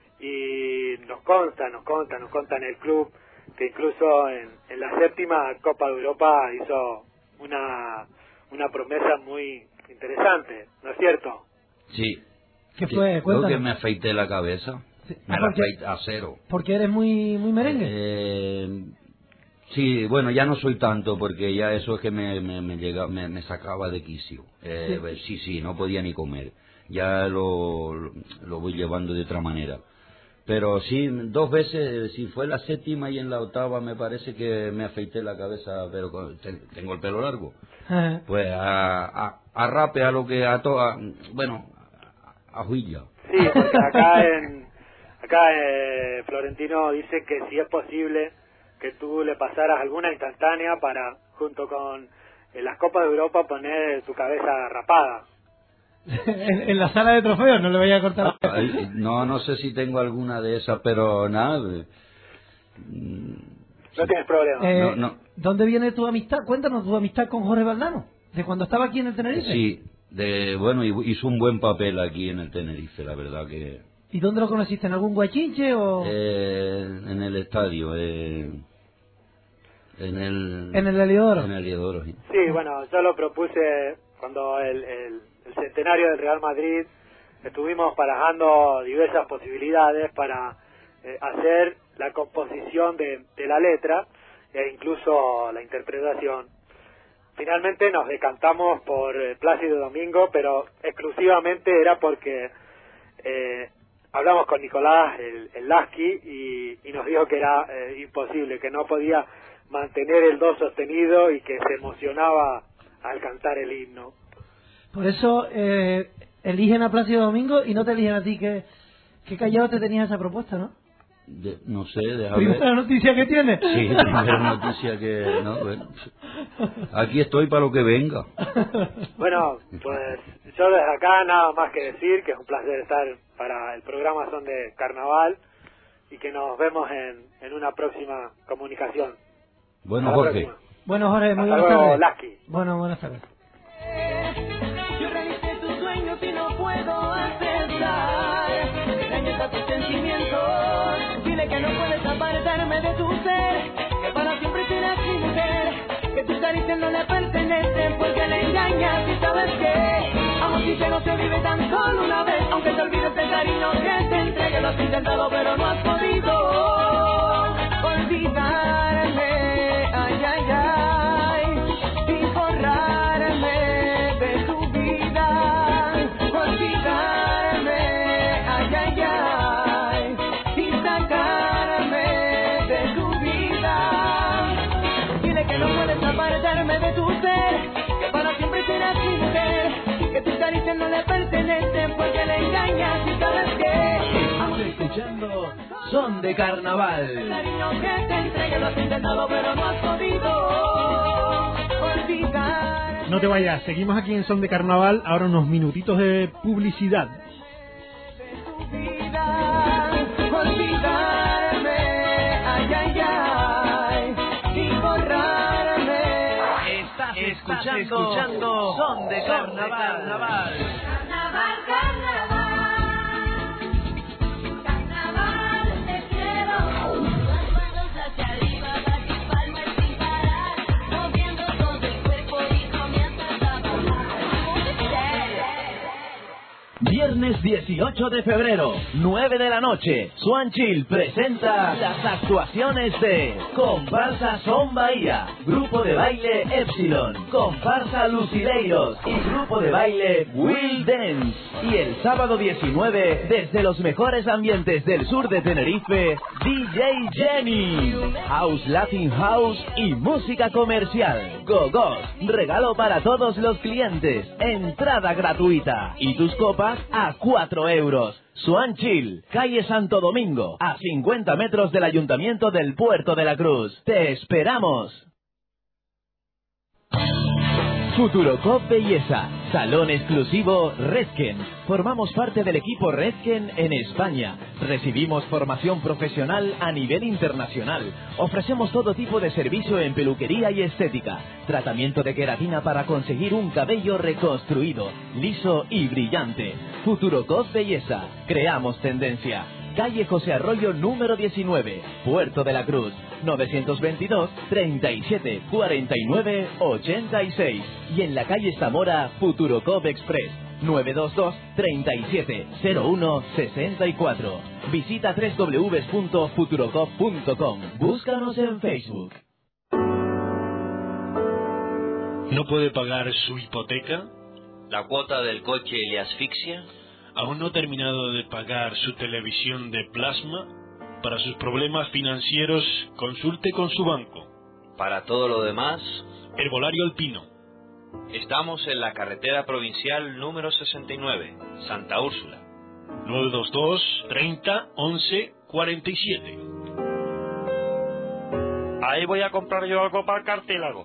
y nos consta en el club que incluso en la 7ª Copa de Europa hizo una promesa muy interesante, ¿no es cierto? Sí. ¿Qué fue? Creo Cuéntanos. que me afeité la cabeza. Me la afeité a cero. ¿Porque eres muy merengue? Sí, bueno, ya no soy tanto, porque ya eso es que me sacaba de quicio. Sí, no podía ni comer. Ya lo voy llevando de otra manera. Pero sí, 2 veces, si fue la 7ª y en la 8ª me parece que me afeité la cabeza, pero tengo el pelo largo. Pues a rape, a lo que bueno, a huilla. Sí, porque acá Florentino dice que si es posible que tú le pasaras alguna instantánea para, junto con las Copas de Europa, poner tu cabeza rapada. En la sala de trofeos, no le vaya a cortar. No sé si tengo alguna de esas, pero nada. No tienes problema. No. ¿Dónde viene tu amistad? Cuéntanos tu amistad con Jorge Valdano, de cuando estaba aquí en el Tenerife. Sí, bueno, hizo un buen papel aquí en el Tenerife, la verdad que... ¿Y dónde lo conociste? ¿En algún guachinche o...? En el estadio, en el Heliodoro. En el Heliodoro, sí. Sí, bueno, yo lo propuse cuando el centenario del Real Madrid. Estuvimos barajando diversas posibilidades para hacer la composición de la letra e incluso la interpretación. Finalmente nos decantamos por Plácido Domingo, pero exclusivamente era porque hablamos con Nicolás, el Lasky, y nos dijo que era imposible, que no podía mantener el do sostenido y que se emocionaba al cantar el himno. Por eso eligen a Plácido Domingo y no te eligen a ti. ¿Qué callado te tenías esa propuesta, no? No sé, déjame ver. ¿Primera noticia que tienes? Sí, primera noticia que... No, bueno, aquí estoy para lo que venga. Bueno, pues yo desde acá nada más que decir que es un placer estar para el programa Son de Carnaval y que nos vemos en una próxima comunicación. Bueno, Jorge. Próxima. Bueno, Jorge, muy Hasta buenas luego, tardes. Lasky. Bueno, buenas tardes. Yo realicé tus sueños y no puedo aceptar. Dañas a tus sentimientos. Dile que no puedes apartarme de tu ser. Que para siempre serás mi mujer. Que tus caricias no le pertenecen porque le engañas y sabes que amor sincero se vive tan solo una vez. Aunque te olvides del cariño que te entregue. Lo has intentado pero no has podido olvidarme. Ay, ay, ay. Y borrarme de tu vida. Olvidarme. Ay, ay, ay. Y sacarme de tu vida. Dile que no puedes apartarme de tu ser. Que para siempre serás mi mujer. Que tus caricias no le pertenecen porque le engañas y sabes que Estás escuchando Son de Carnaval. el cariño que te entregue lo has intentado pero no has podido olvidar. No te vayas, seguimos aquí en Son de Carnaval, ahora unos minutitos de publicidad. Olvidarme, ay, ay, ay, y borrarme. Estás escuchando Son de Carnaval. Carnaval, carnaval. Carnaval, te quiero. Las manos hacia arriba, bate palmas sin parar. Moviendo todo el cuerpo y comienzas a bailar. Viernes 18 de febrero, 9 de la noche, Swan Chill presenta las actuaciones de Comparsa Son Bahía, Grupo de Baile Epsilon, Comparsa Lucileiros y Grupo de Baile Will Dance. Y el sábado 19, desde los mejores ambientes del sur de Tenerife, DJ Jenny, House Latin House y música comercial. Gogos, regalo para todos los clientes, entrada gratuita y tus copas a 4 euros. Swan Chill, calle Santo Domingo, a 50 metros del Ayuntamiento del Puerto de la Cruz. ¡Te esperamos! Futurocop Belleza, salón exclusivo Redken. Formamos parte del equipo Redken en España. Recibimos formación profesional a nivel internacional. Ofrecemos todo tipo de servicio en peluquería y estética. Tratamiento de queratina para conseguir un cabello reconstruido, liso y brillante. Futurocop Belleza, creamos tendencia. Calle José Arroyo número 19, Puerto de la Cruz, 922 37 49 86. Y en la calle Zamora, Futurocop Express, 922 37 01 64. Visita www.futurocop.com. Búscanos en Facebook. ¿No puede pagar su hipoteca? ¿La cuota del coche le asfixia? ¿Aún no ha terminado de pagar su televisión de plasma? Para sus problemas financieros, consulte con su banco. Para todo lo demás, Herbolario Alpino. Estamos en la carretera provincial número 69, Santa Úrsula. 922 30 11 47. Ahí voy a comprar yo algo para el cartílago.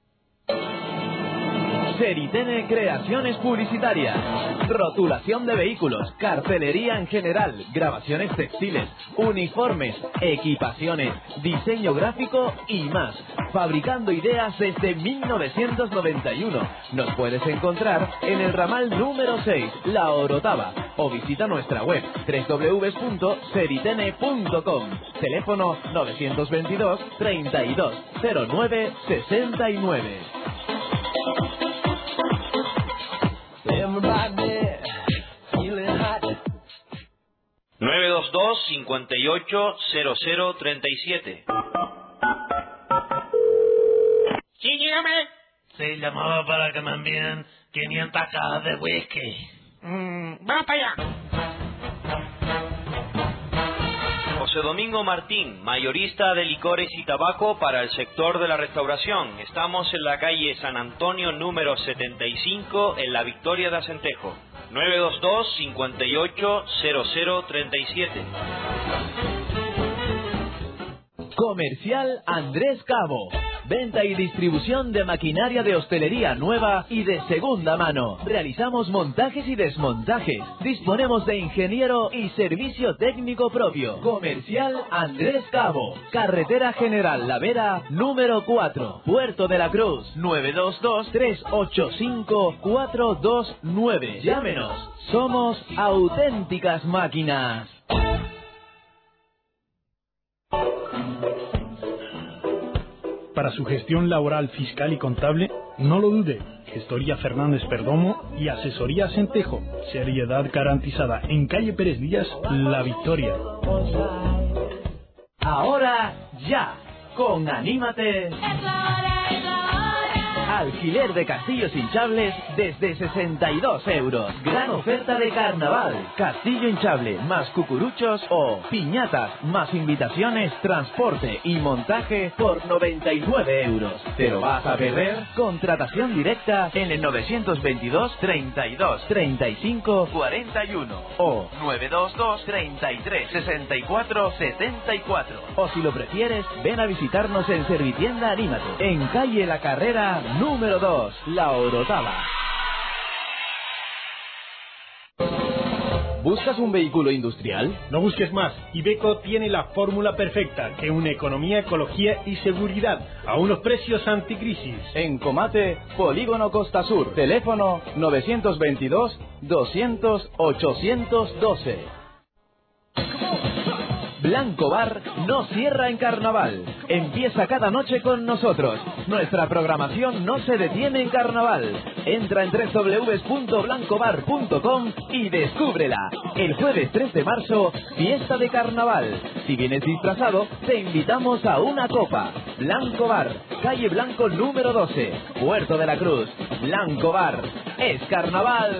Seritene Creaciones Publicitarias. Rotulación de vehículos, cartelería en general, grabaciones textiles, uniformes, equipaciones, diseño gráfico y más. Fabricando ideas desde 1991. Nos puedes encontrar en el ramal número 6, La Orotava, o visita nuestra web www.seritene.com. Teléfono 922 32 09 69. 922 58 0037. Sí, dígame. Se llamaba para que me envíen 500 cajas de whisky. Vamos para allá. José Domingo Martín, mayorista de licores y tabaco para el sector de la restauración. Estamos en la calle San Antonio número 75 en la Victoria de Acentejo. 922 58 0037. Comercial Andrés Cabo. Venta y distribución de maquinaria de hostelería nueva y de segunda mano. Realizamos montajes y desmontajes. Disponemos de ingeniero y servicio técnico propio. Comercial Andrés Cabo. Carretera General La Vera, número 4. Puerto de la Cruz. 922 385 429. Llámenos. Somos auténticas máquinas. Para su gestión laboral, fiscal y contable, no lo dude. Gestoría Fernández Perdomo y Asesoría Acentejo. Seriedad garantizada. En calle Pérez Díaz, La Victoria. Ahora ya, con Anímate. Alquiler de castillos hinchables desde 62 euros. Gran oferta de carnaval. Castillo hinchable más cucuruchos o piñatas más invitaciones, transporte y montaje por 99 euros. ¿Te lo vas a perder? Contratación directa en el 922 32 35 41 o 922 33 64 74. O si lo prefieres, ven a visitarnos en Servitienda Anímate, en calle La Carrera número 2, La Orotava. ¿Buscas un vehículo industrial? No busques más. Iveco tiene la fórmula perfecta, que une economía, ecología y seguridad a unos precios anticrisis. En Comate, Polígono Costa Sur. Teléfono 922 200 812. Blanco Bar no cierra en carnaval. Empieza cada noche con nosotros. Nuestra programación no se detiene en carnaval. Entra en www.blancobar.com y descúbrela. El jueves 3 de marzo, fiesta de carnaval. Si vienes disfrazado, te invitamos a una copa. Blanco Bar, calle Blanco número 12, Puerto de la Cruz. Blanco Bar, es carnaval.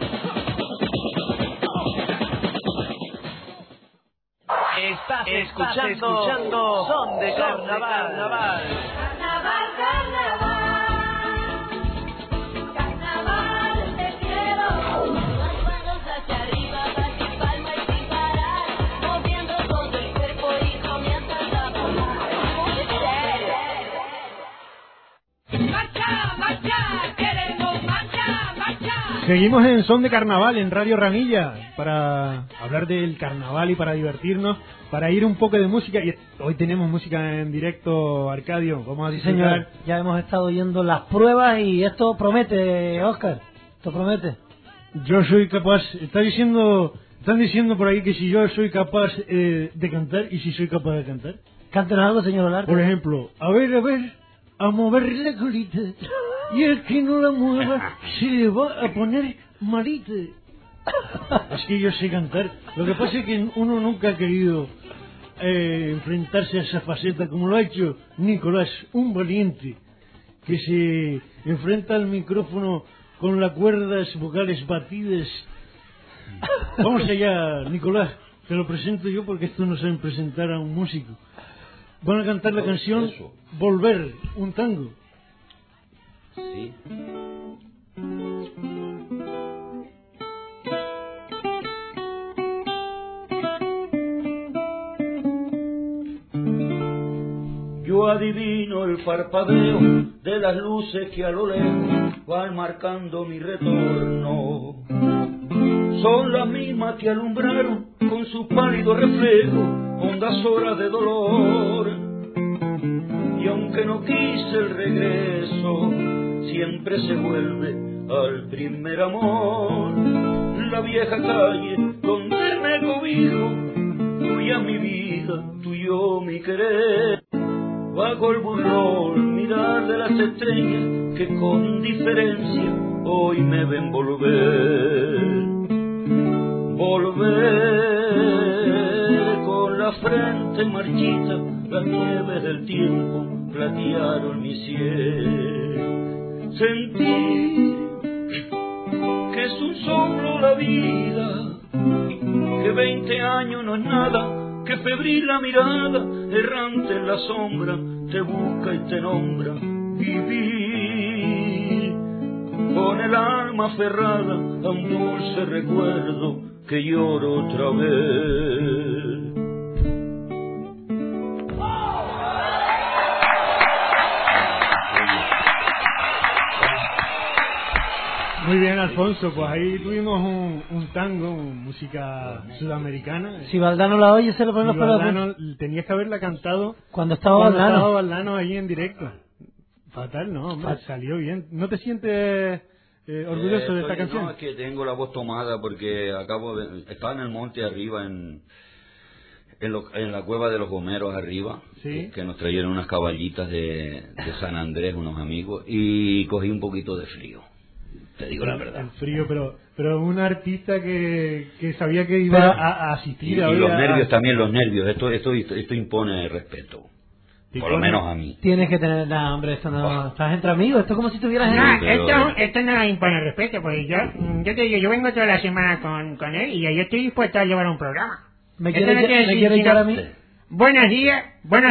Estás escuchando Son de Carnaval. Carnaval, carnaval, te quiero. Las manos hacia arriba, baja y palma y sin parar, moviendo todo el cuerpo y comienzas a volar. Marcha, marcha, queremos marcha, marcha. Seguimos en Son de Carnaval en Radio Ranilla para hablar del carnaval y para divertirnos, para ir un poco de música. Y hoy tenemos música en directo, Arcadio. Vamos a disfrutar. Señor, ya hemos estado oyendo las pruebas y esto promete, Óscar. Esto promete. Yo soy capaz. Están diciendo por ahí que si yo soy capaz de cantar y si soy capaz de cantar. Cántenos algo, señor Olarte. Por ejemplo, a ver, a mover la colita. Y el que no la mueva se le va a poner Marite. Es que yo sé cantar. Lo que pasa es que uno nunca ha querido enfrentarse a esa faceta como lo ha hecho Nicolás, un valiente que se enfrenta al micrófono con las cuerdas vocales batidas. Vamos allá, Nicolás, te lo presento yo porque esto no saben presentar a un músico. Van a cantar la canción Volver, un tango. Sí. Yo adivino el parpadeo de las luces que a lo lejos van marcando mi retorno. Son las mismas que alumbraron con su pálido reflejo hondas horas de dolor. Y aunque no quise el regreso, siempre se vuelve al primer amor. La vieja calle donde me cobijo, tuya mi vida, tuyo mi querer. Bajo el burlón mirar de las estrellas que con diferencia hoy me ven volver. Volver con la frente marchita, las nieves del tiempo platearon mi cielo. Sentí que es un soplo la vida, que 20 años no es nada, que febril la mirada, errante en la sombra, te busca y te nombra. Vivir con el alma aferrada a un dulce recuerdo que lloro otra vez. Muy bien, Alfonso, pues ahí tuvimos un tango, música sudamericana. Si Valdano la oye, se lo ponen los pelos. Valdano, tenías que haberla cantado cuando estaba Valdano ahí en directo. Fatal, no, hombre, salió bien. ¿No te sientes orgulloso de esta canción? No, es que tengo la voz tomada porque estaba en el monte arriba, en la cueva de los Gomeros arriba, ¿sí? que nos trajeron unas caballitas de San Andrés, unos amigos, y cogí un poquito de frío. Te digo la verdad. El frío, pero un artista que sabía que iba a asistir. Y los nervios también, los nervios. Esto impone respeto. Por lo menos a mí. Tienes que tener... No, hombre, esto no... Estás entre amigos, esto es como si estuvieras en... Esto no impone respeto, porque yo te digo, yo vengo toda la semana con él y yo estoy dispuesto a llevar un programa. ¿Me quiere echar a mí? Buenos días,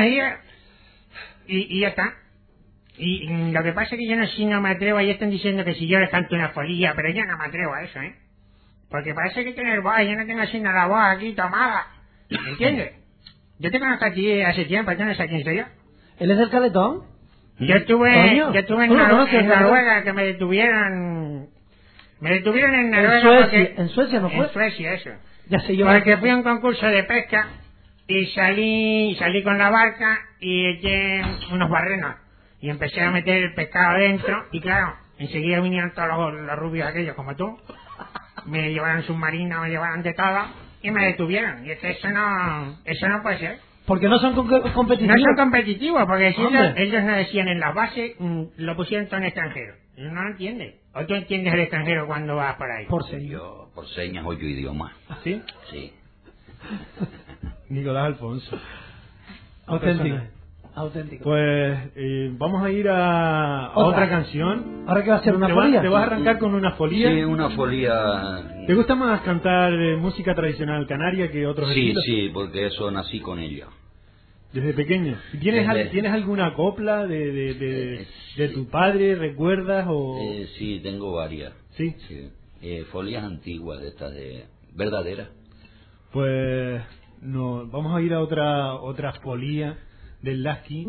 y ya está. Y lo que pasa es que yo no me atrevo, ahí están diciendo que si yo les canto una folía, pero yo no me atrevo a eso, porque parece que tener voz, yo no tengo así la voz aquí tomada, ¿me entiendes? Yo te conozco a ti hace tiempo, ¿tú no sabes quién soy yo? ¿Él es del Caletón? Yo estuve en Noruega, que me detuvieron en Noruega. ¿En Suecia no fue? En Suecia, eso. Ya sé yo. Porque fui a un concurso de pesca y salí con la barca y eché unos barrenos. Y empecé a meter el pescado adentro y claro, enseguida vinieron todos los rubios aquellos como tú, me llevaron submarino, me llevaron de todo y me detuvieron. Y es que eso no puede ser. Porque no son competitivos. No son competitivos, porque si ellos no decían en las bases, lo pusieron todo en extranjero. Yo no lo entiende. ¿O tú entiendes el extranjero cuando vas por ahí? Por señas. Por señas oyo idioma. ¿Sí? Sí. Nicolás Alfonso. Auténtico. Pues vamos a ir a otra canción. ¿Ahora qué va a ser? ¿Una folía? ¿Te vas a arrancar con una folía? Sí, una folía. ¿Te gusta más cantar música tradicional canaria que otros estilos? Sí, porque eso nací con ella. ¿Desde pequeño? ¿Tienes alguna copla de tu padre? ¿Recuerdas? Sí, tengo varias. ¿Sí? Folías antiguas, de estas verdaderas. Pues vamos a ir a otra folía del Lasky,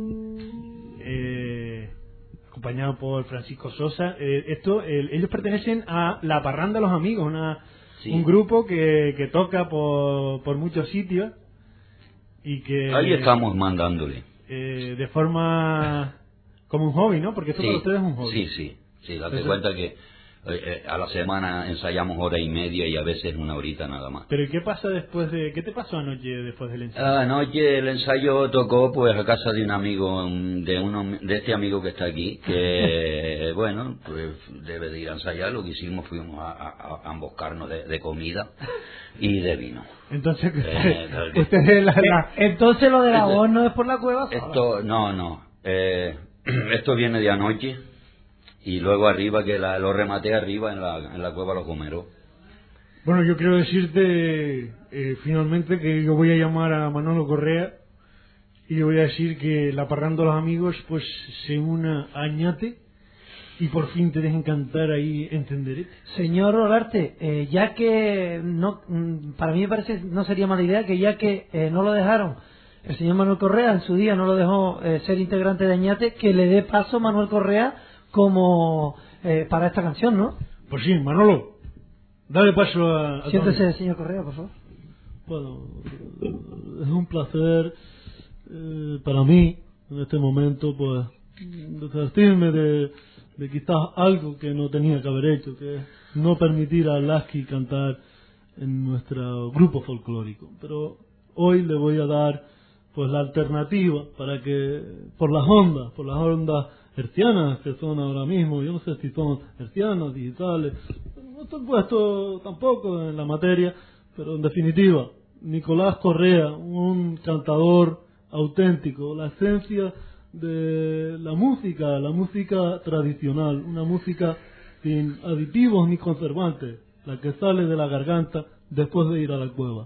acompañado por Francisco Sosa. Ellos pertenecen a La Parranda Los Amigos, un grupo que toca por muchos sitios y que ahí estamos mandándole de forma como un hobby, ¿no? Porque esto para ustedes es un hobby. Sí, date cuenta que A la semana ensayamos hora y media y a veces 1 horita nada más. ¿Pero qué pasa después de... ¿Qué te pasó anoche después del ensayo? Anoche el ensayo tocó pues a casa de un amigo, de este amigo que está aquí, que pues debe de ir a ensayar. Lo que hicimos fuimos a emboscarnos de comida y de vino. Entonces, entonces lo de la voz no es por la cueva. No. Esto viene de anoche. Y luego arriba, que lo rematé arriba en la cueva Los Gomeros. Bueno, yo quiero decirte finalmente que yo voy a llamar a Manolo Correa y le voy a decir que la parranda de los amigos pues se una a Añate y por fin te dejen cantar ahí en Tenderete. Señor Olarte, ya que no, para mí me parece no sería mala idea que ya que no lo dejaron, el señor Manuel Correa en su día no lo dejó ser integrante de Añate, que le dé paso Manuel Correa como para esta canción, ¿no? Pues sí, Manolo, dale paso a siéntese, señor Correa, por favor. Bueno, es un placer para mí en este momento pues desastirme de quizás algo que no tenía que haber hecho, que es no permitir a Lasky cantar en nuestro grupo folclórico. Pero hoy le voy a dar pues la alternativa para que por las ondas hertzianas que son ahora mismo, yo no sé si son hertzianas, digitales, no estoy puesto tampoco en la materia, pero en definitiva, Nicolás Correa, un cantador auténtico, la esencia de la música tradicional, una música sin aditivos ni conservantes, la que sale de la garganta después de ir a la cueva.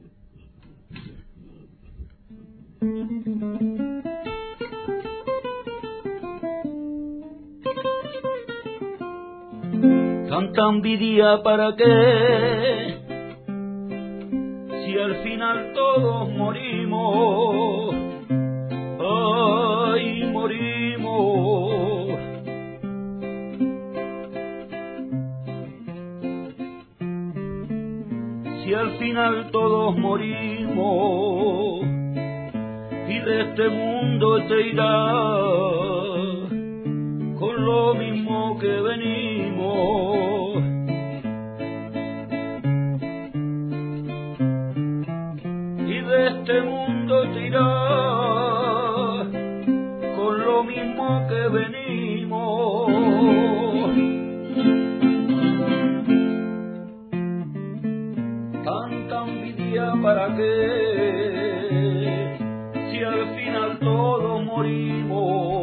Tanta envidia para qué, si al final todos morimos, ay, morimos. Si al final todos morimos, y de este mundo te irás con lo mismo que venimos. Y de este mundo te irás con lo mismo que venimos. Tanta envidia para qué, si al final todos morimos.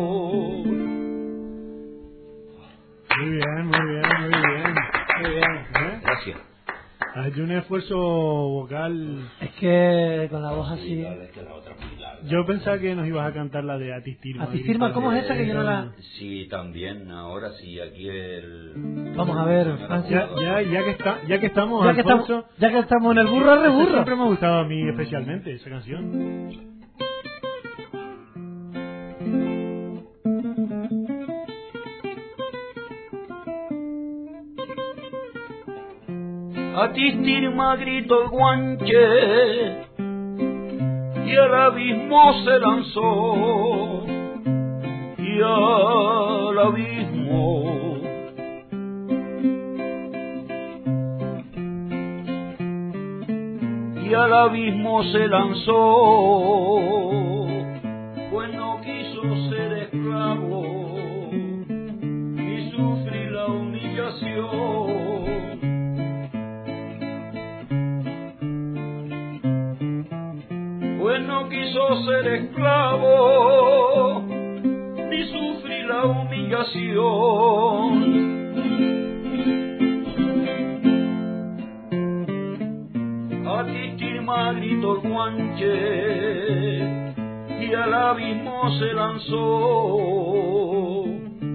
Muy bien. Gracias. Has hecho un esfuerzo vocal. Es que con la voz así. Yo pensaba que nos ibas a cantar la de Atistirma. Atistirma, ¿cómo es esa que yo no la...? Sí, también, ahora sí, aquí Vamos a ver, Francia. Ya que estamos, ya que estamos en el burro reburro. Siempre me ha gustado a mí especialmente esa canción. A Tistirma gritó el guanche y al abismo se lanzó, y al abismo. Y al abismo se lanzó, pues no quiso ser esclavo ni sufrir la humillación. Pues no quiso ser esclavo ni sufrir la humillación. A Tistirma gritó el guanche y al abismo se lanzó.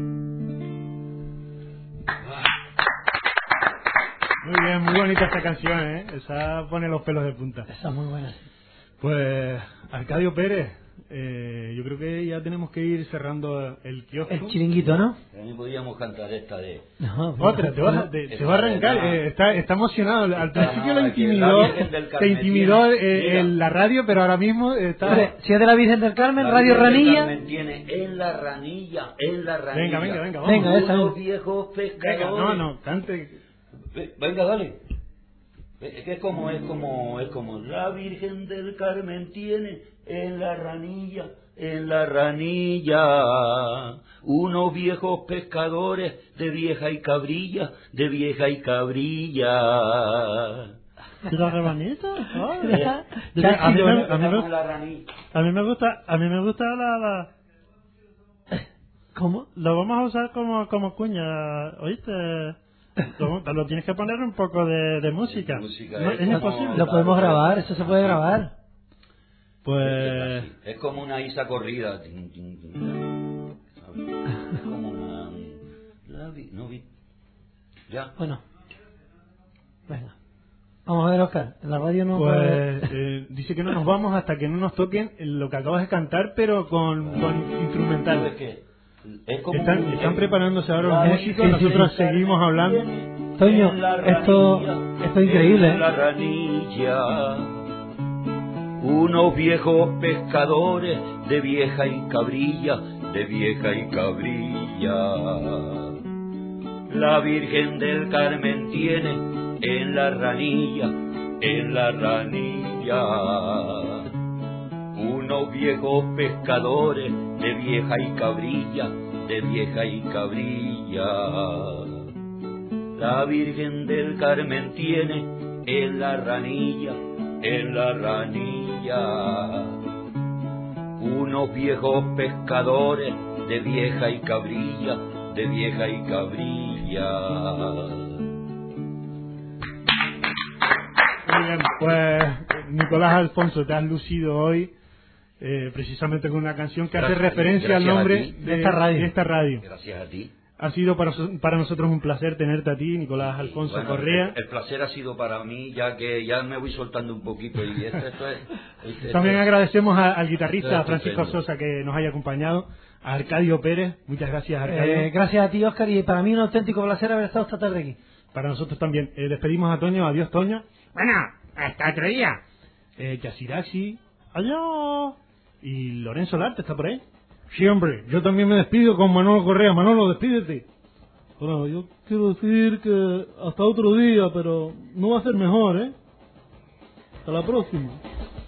Muy bien, muy bonita esta canción, ¿eh? Esa pone los pelos de punta. Esa es muy buena. Pues, Arcadio Pérez, yo creo que ya tenemos que ir cerrando el kiosco. El chiringuito, ¿no? También podríamos cantar esta de... No, otra, te va a arrancar. Está emocionado. Al principio lo intimidó, te intimidó la radio, pero ahora mismo está... Si es de la Virgen del Carmen, Radio Ranilla. Carmen tiene en la ranilla. Venga, vamos. Venga, esa. Unos viejos pescadores. Venga, no, cante. Venga, dale. Es que es como la Virgen del Carmen tiene en la ranilla, unos viejos pescadores de vieja y cabrilla, ¿Y la rebanita? A mí me gusta la... ¿Cómo? Lo vamos a usar como cuña, ¿oíste? Lo tienes que poner un poco de música. No, es imposible. Lo podemos grabar, eso se puede grabar. Pues... Es como una isa corrida. Es como una... Ya. Bueno. Venga. Vamos a ver, Oscar. En la radio no... Pues dice que no nos vamos hasta que no nos toquen lo que acabas de cantar, pero con instrumental. Están preparándose ahora los músicos, nosotros seguimos hablando. Toño, esto es increíble. La ranilla, unos viejos pescadores de vieja y cabrilla, La Virgen del Carmen tiene en la ranilla, unos viejos pescadores de vieja y cabrilla, La Virgen del Carmen tiene en la ranilla, unos viejos pescadores de vieja y cabrilla, Muy bien, pues Nicolás Alfonso, te has lucido hoy precisamente con una canción que hace referencia al nombre de esta radio. Gracias a ti. Ha sido para nosotros un placer tenerte a ti, Nicolás Alfonso Correa. El placer ha sido para mí, ya que ya me voy soltando un poquito. Y También agradecemos al guitarrista Francisco Sosa que nos haya acompañado, a Arcadio Pérez. Muchas gracias, Arcadio. Gracias a ti, Oscar, y para mí un auténtico placer haber estado esta tarde aquí. Para nosotros también. Despedimos a Toño. Adiós, Toño. Bueno, hasta otro día. Yasiraxi. Adiós. Y Lorenzo Larte está por ahí. Sí, hombre, yo también me despido con Manolo Correa. Manolo, despídete. Bueno, yo quiero decir que hasta otro día, pero no va a ser mejor, ¿eh? Hasta la próxima.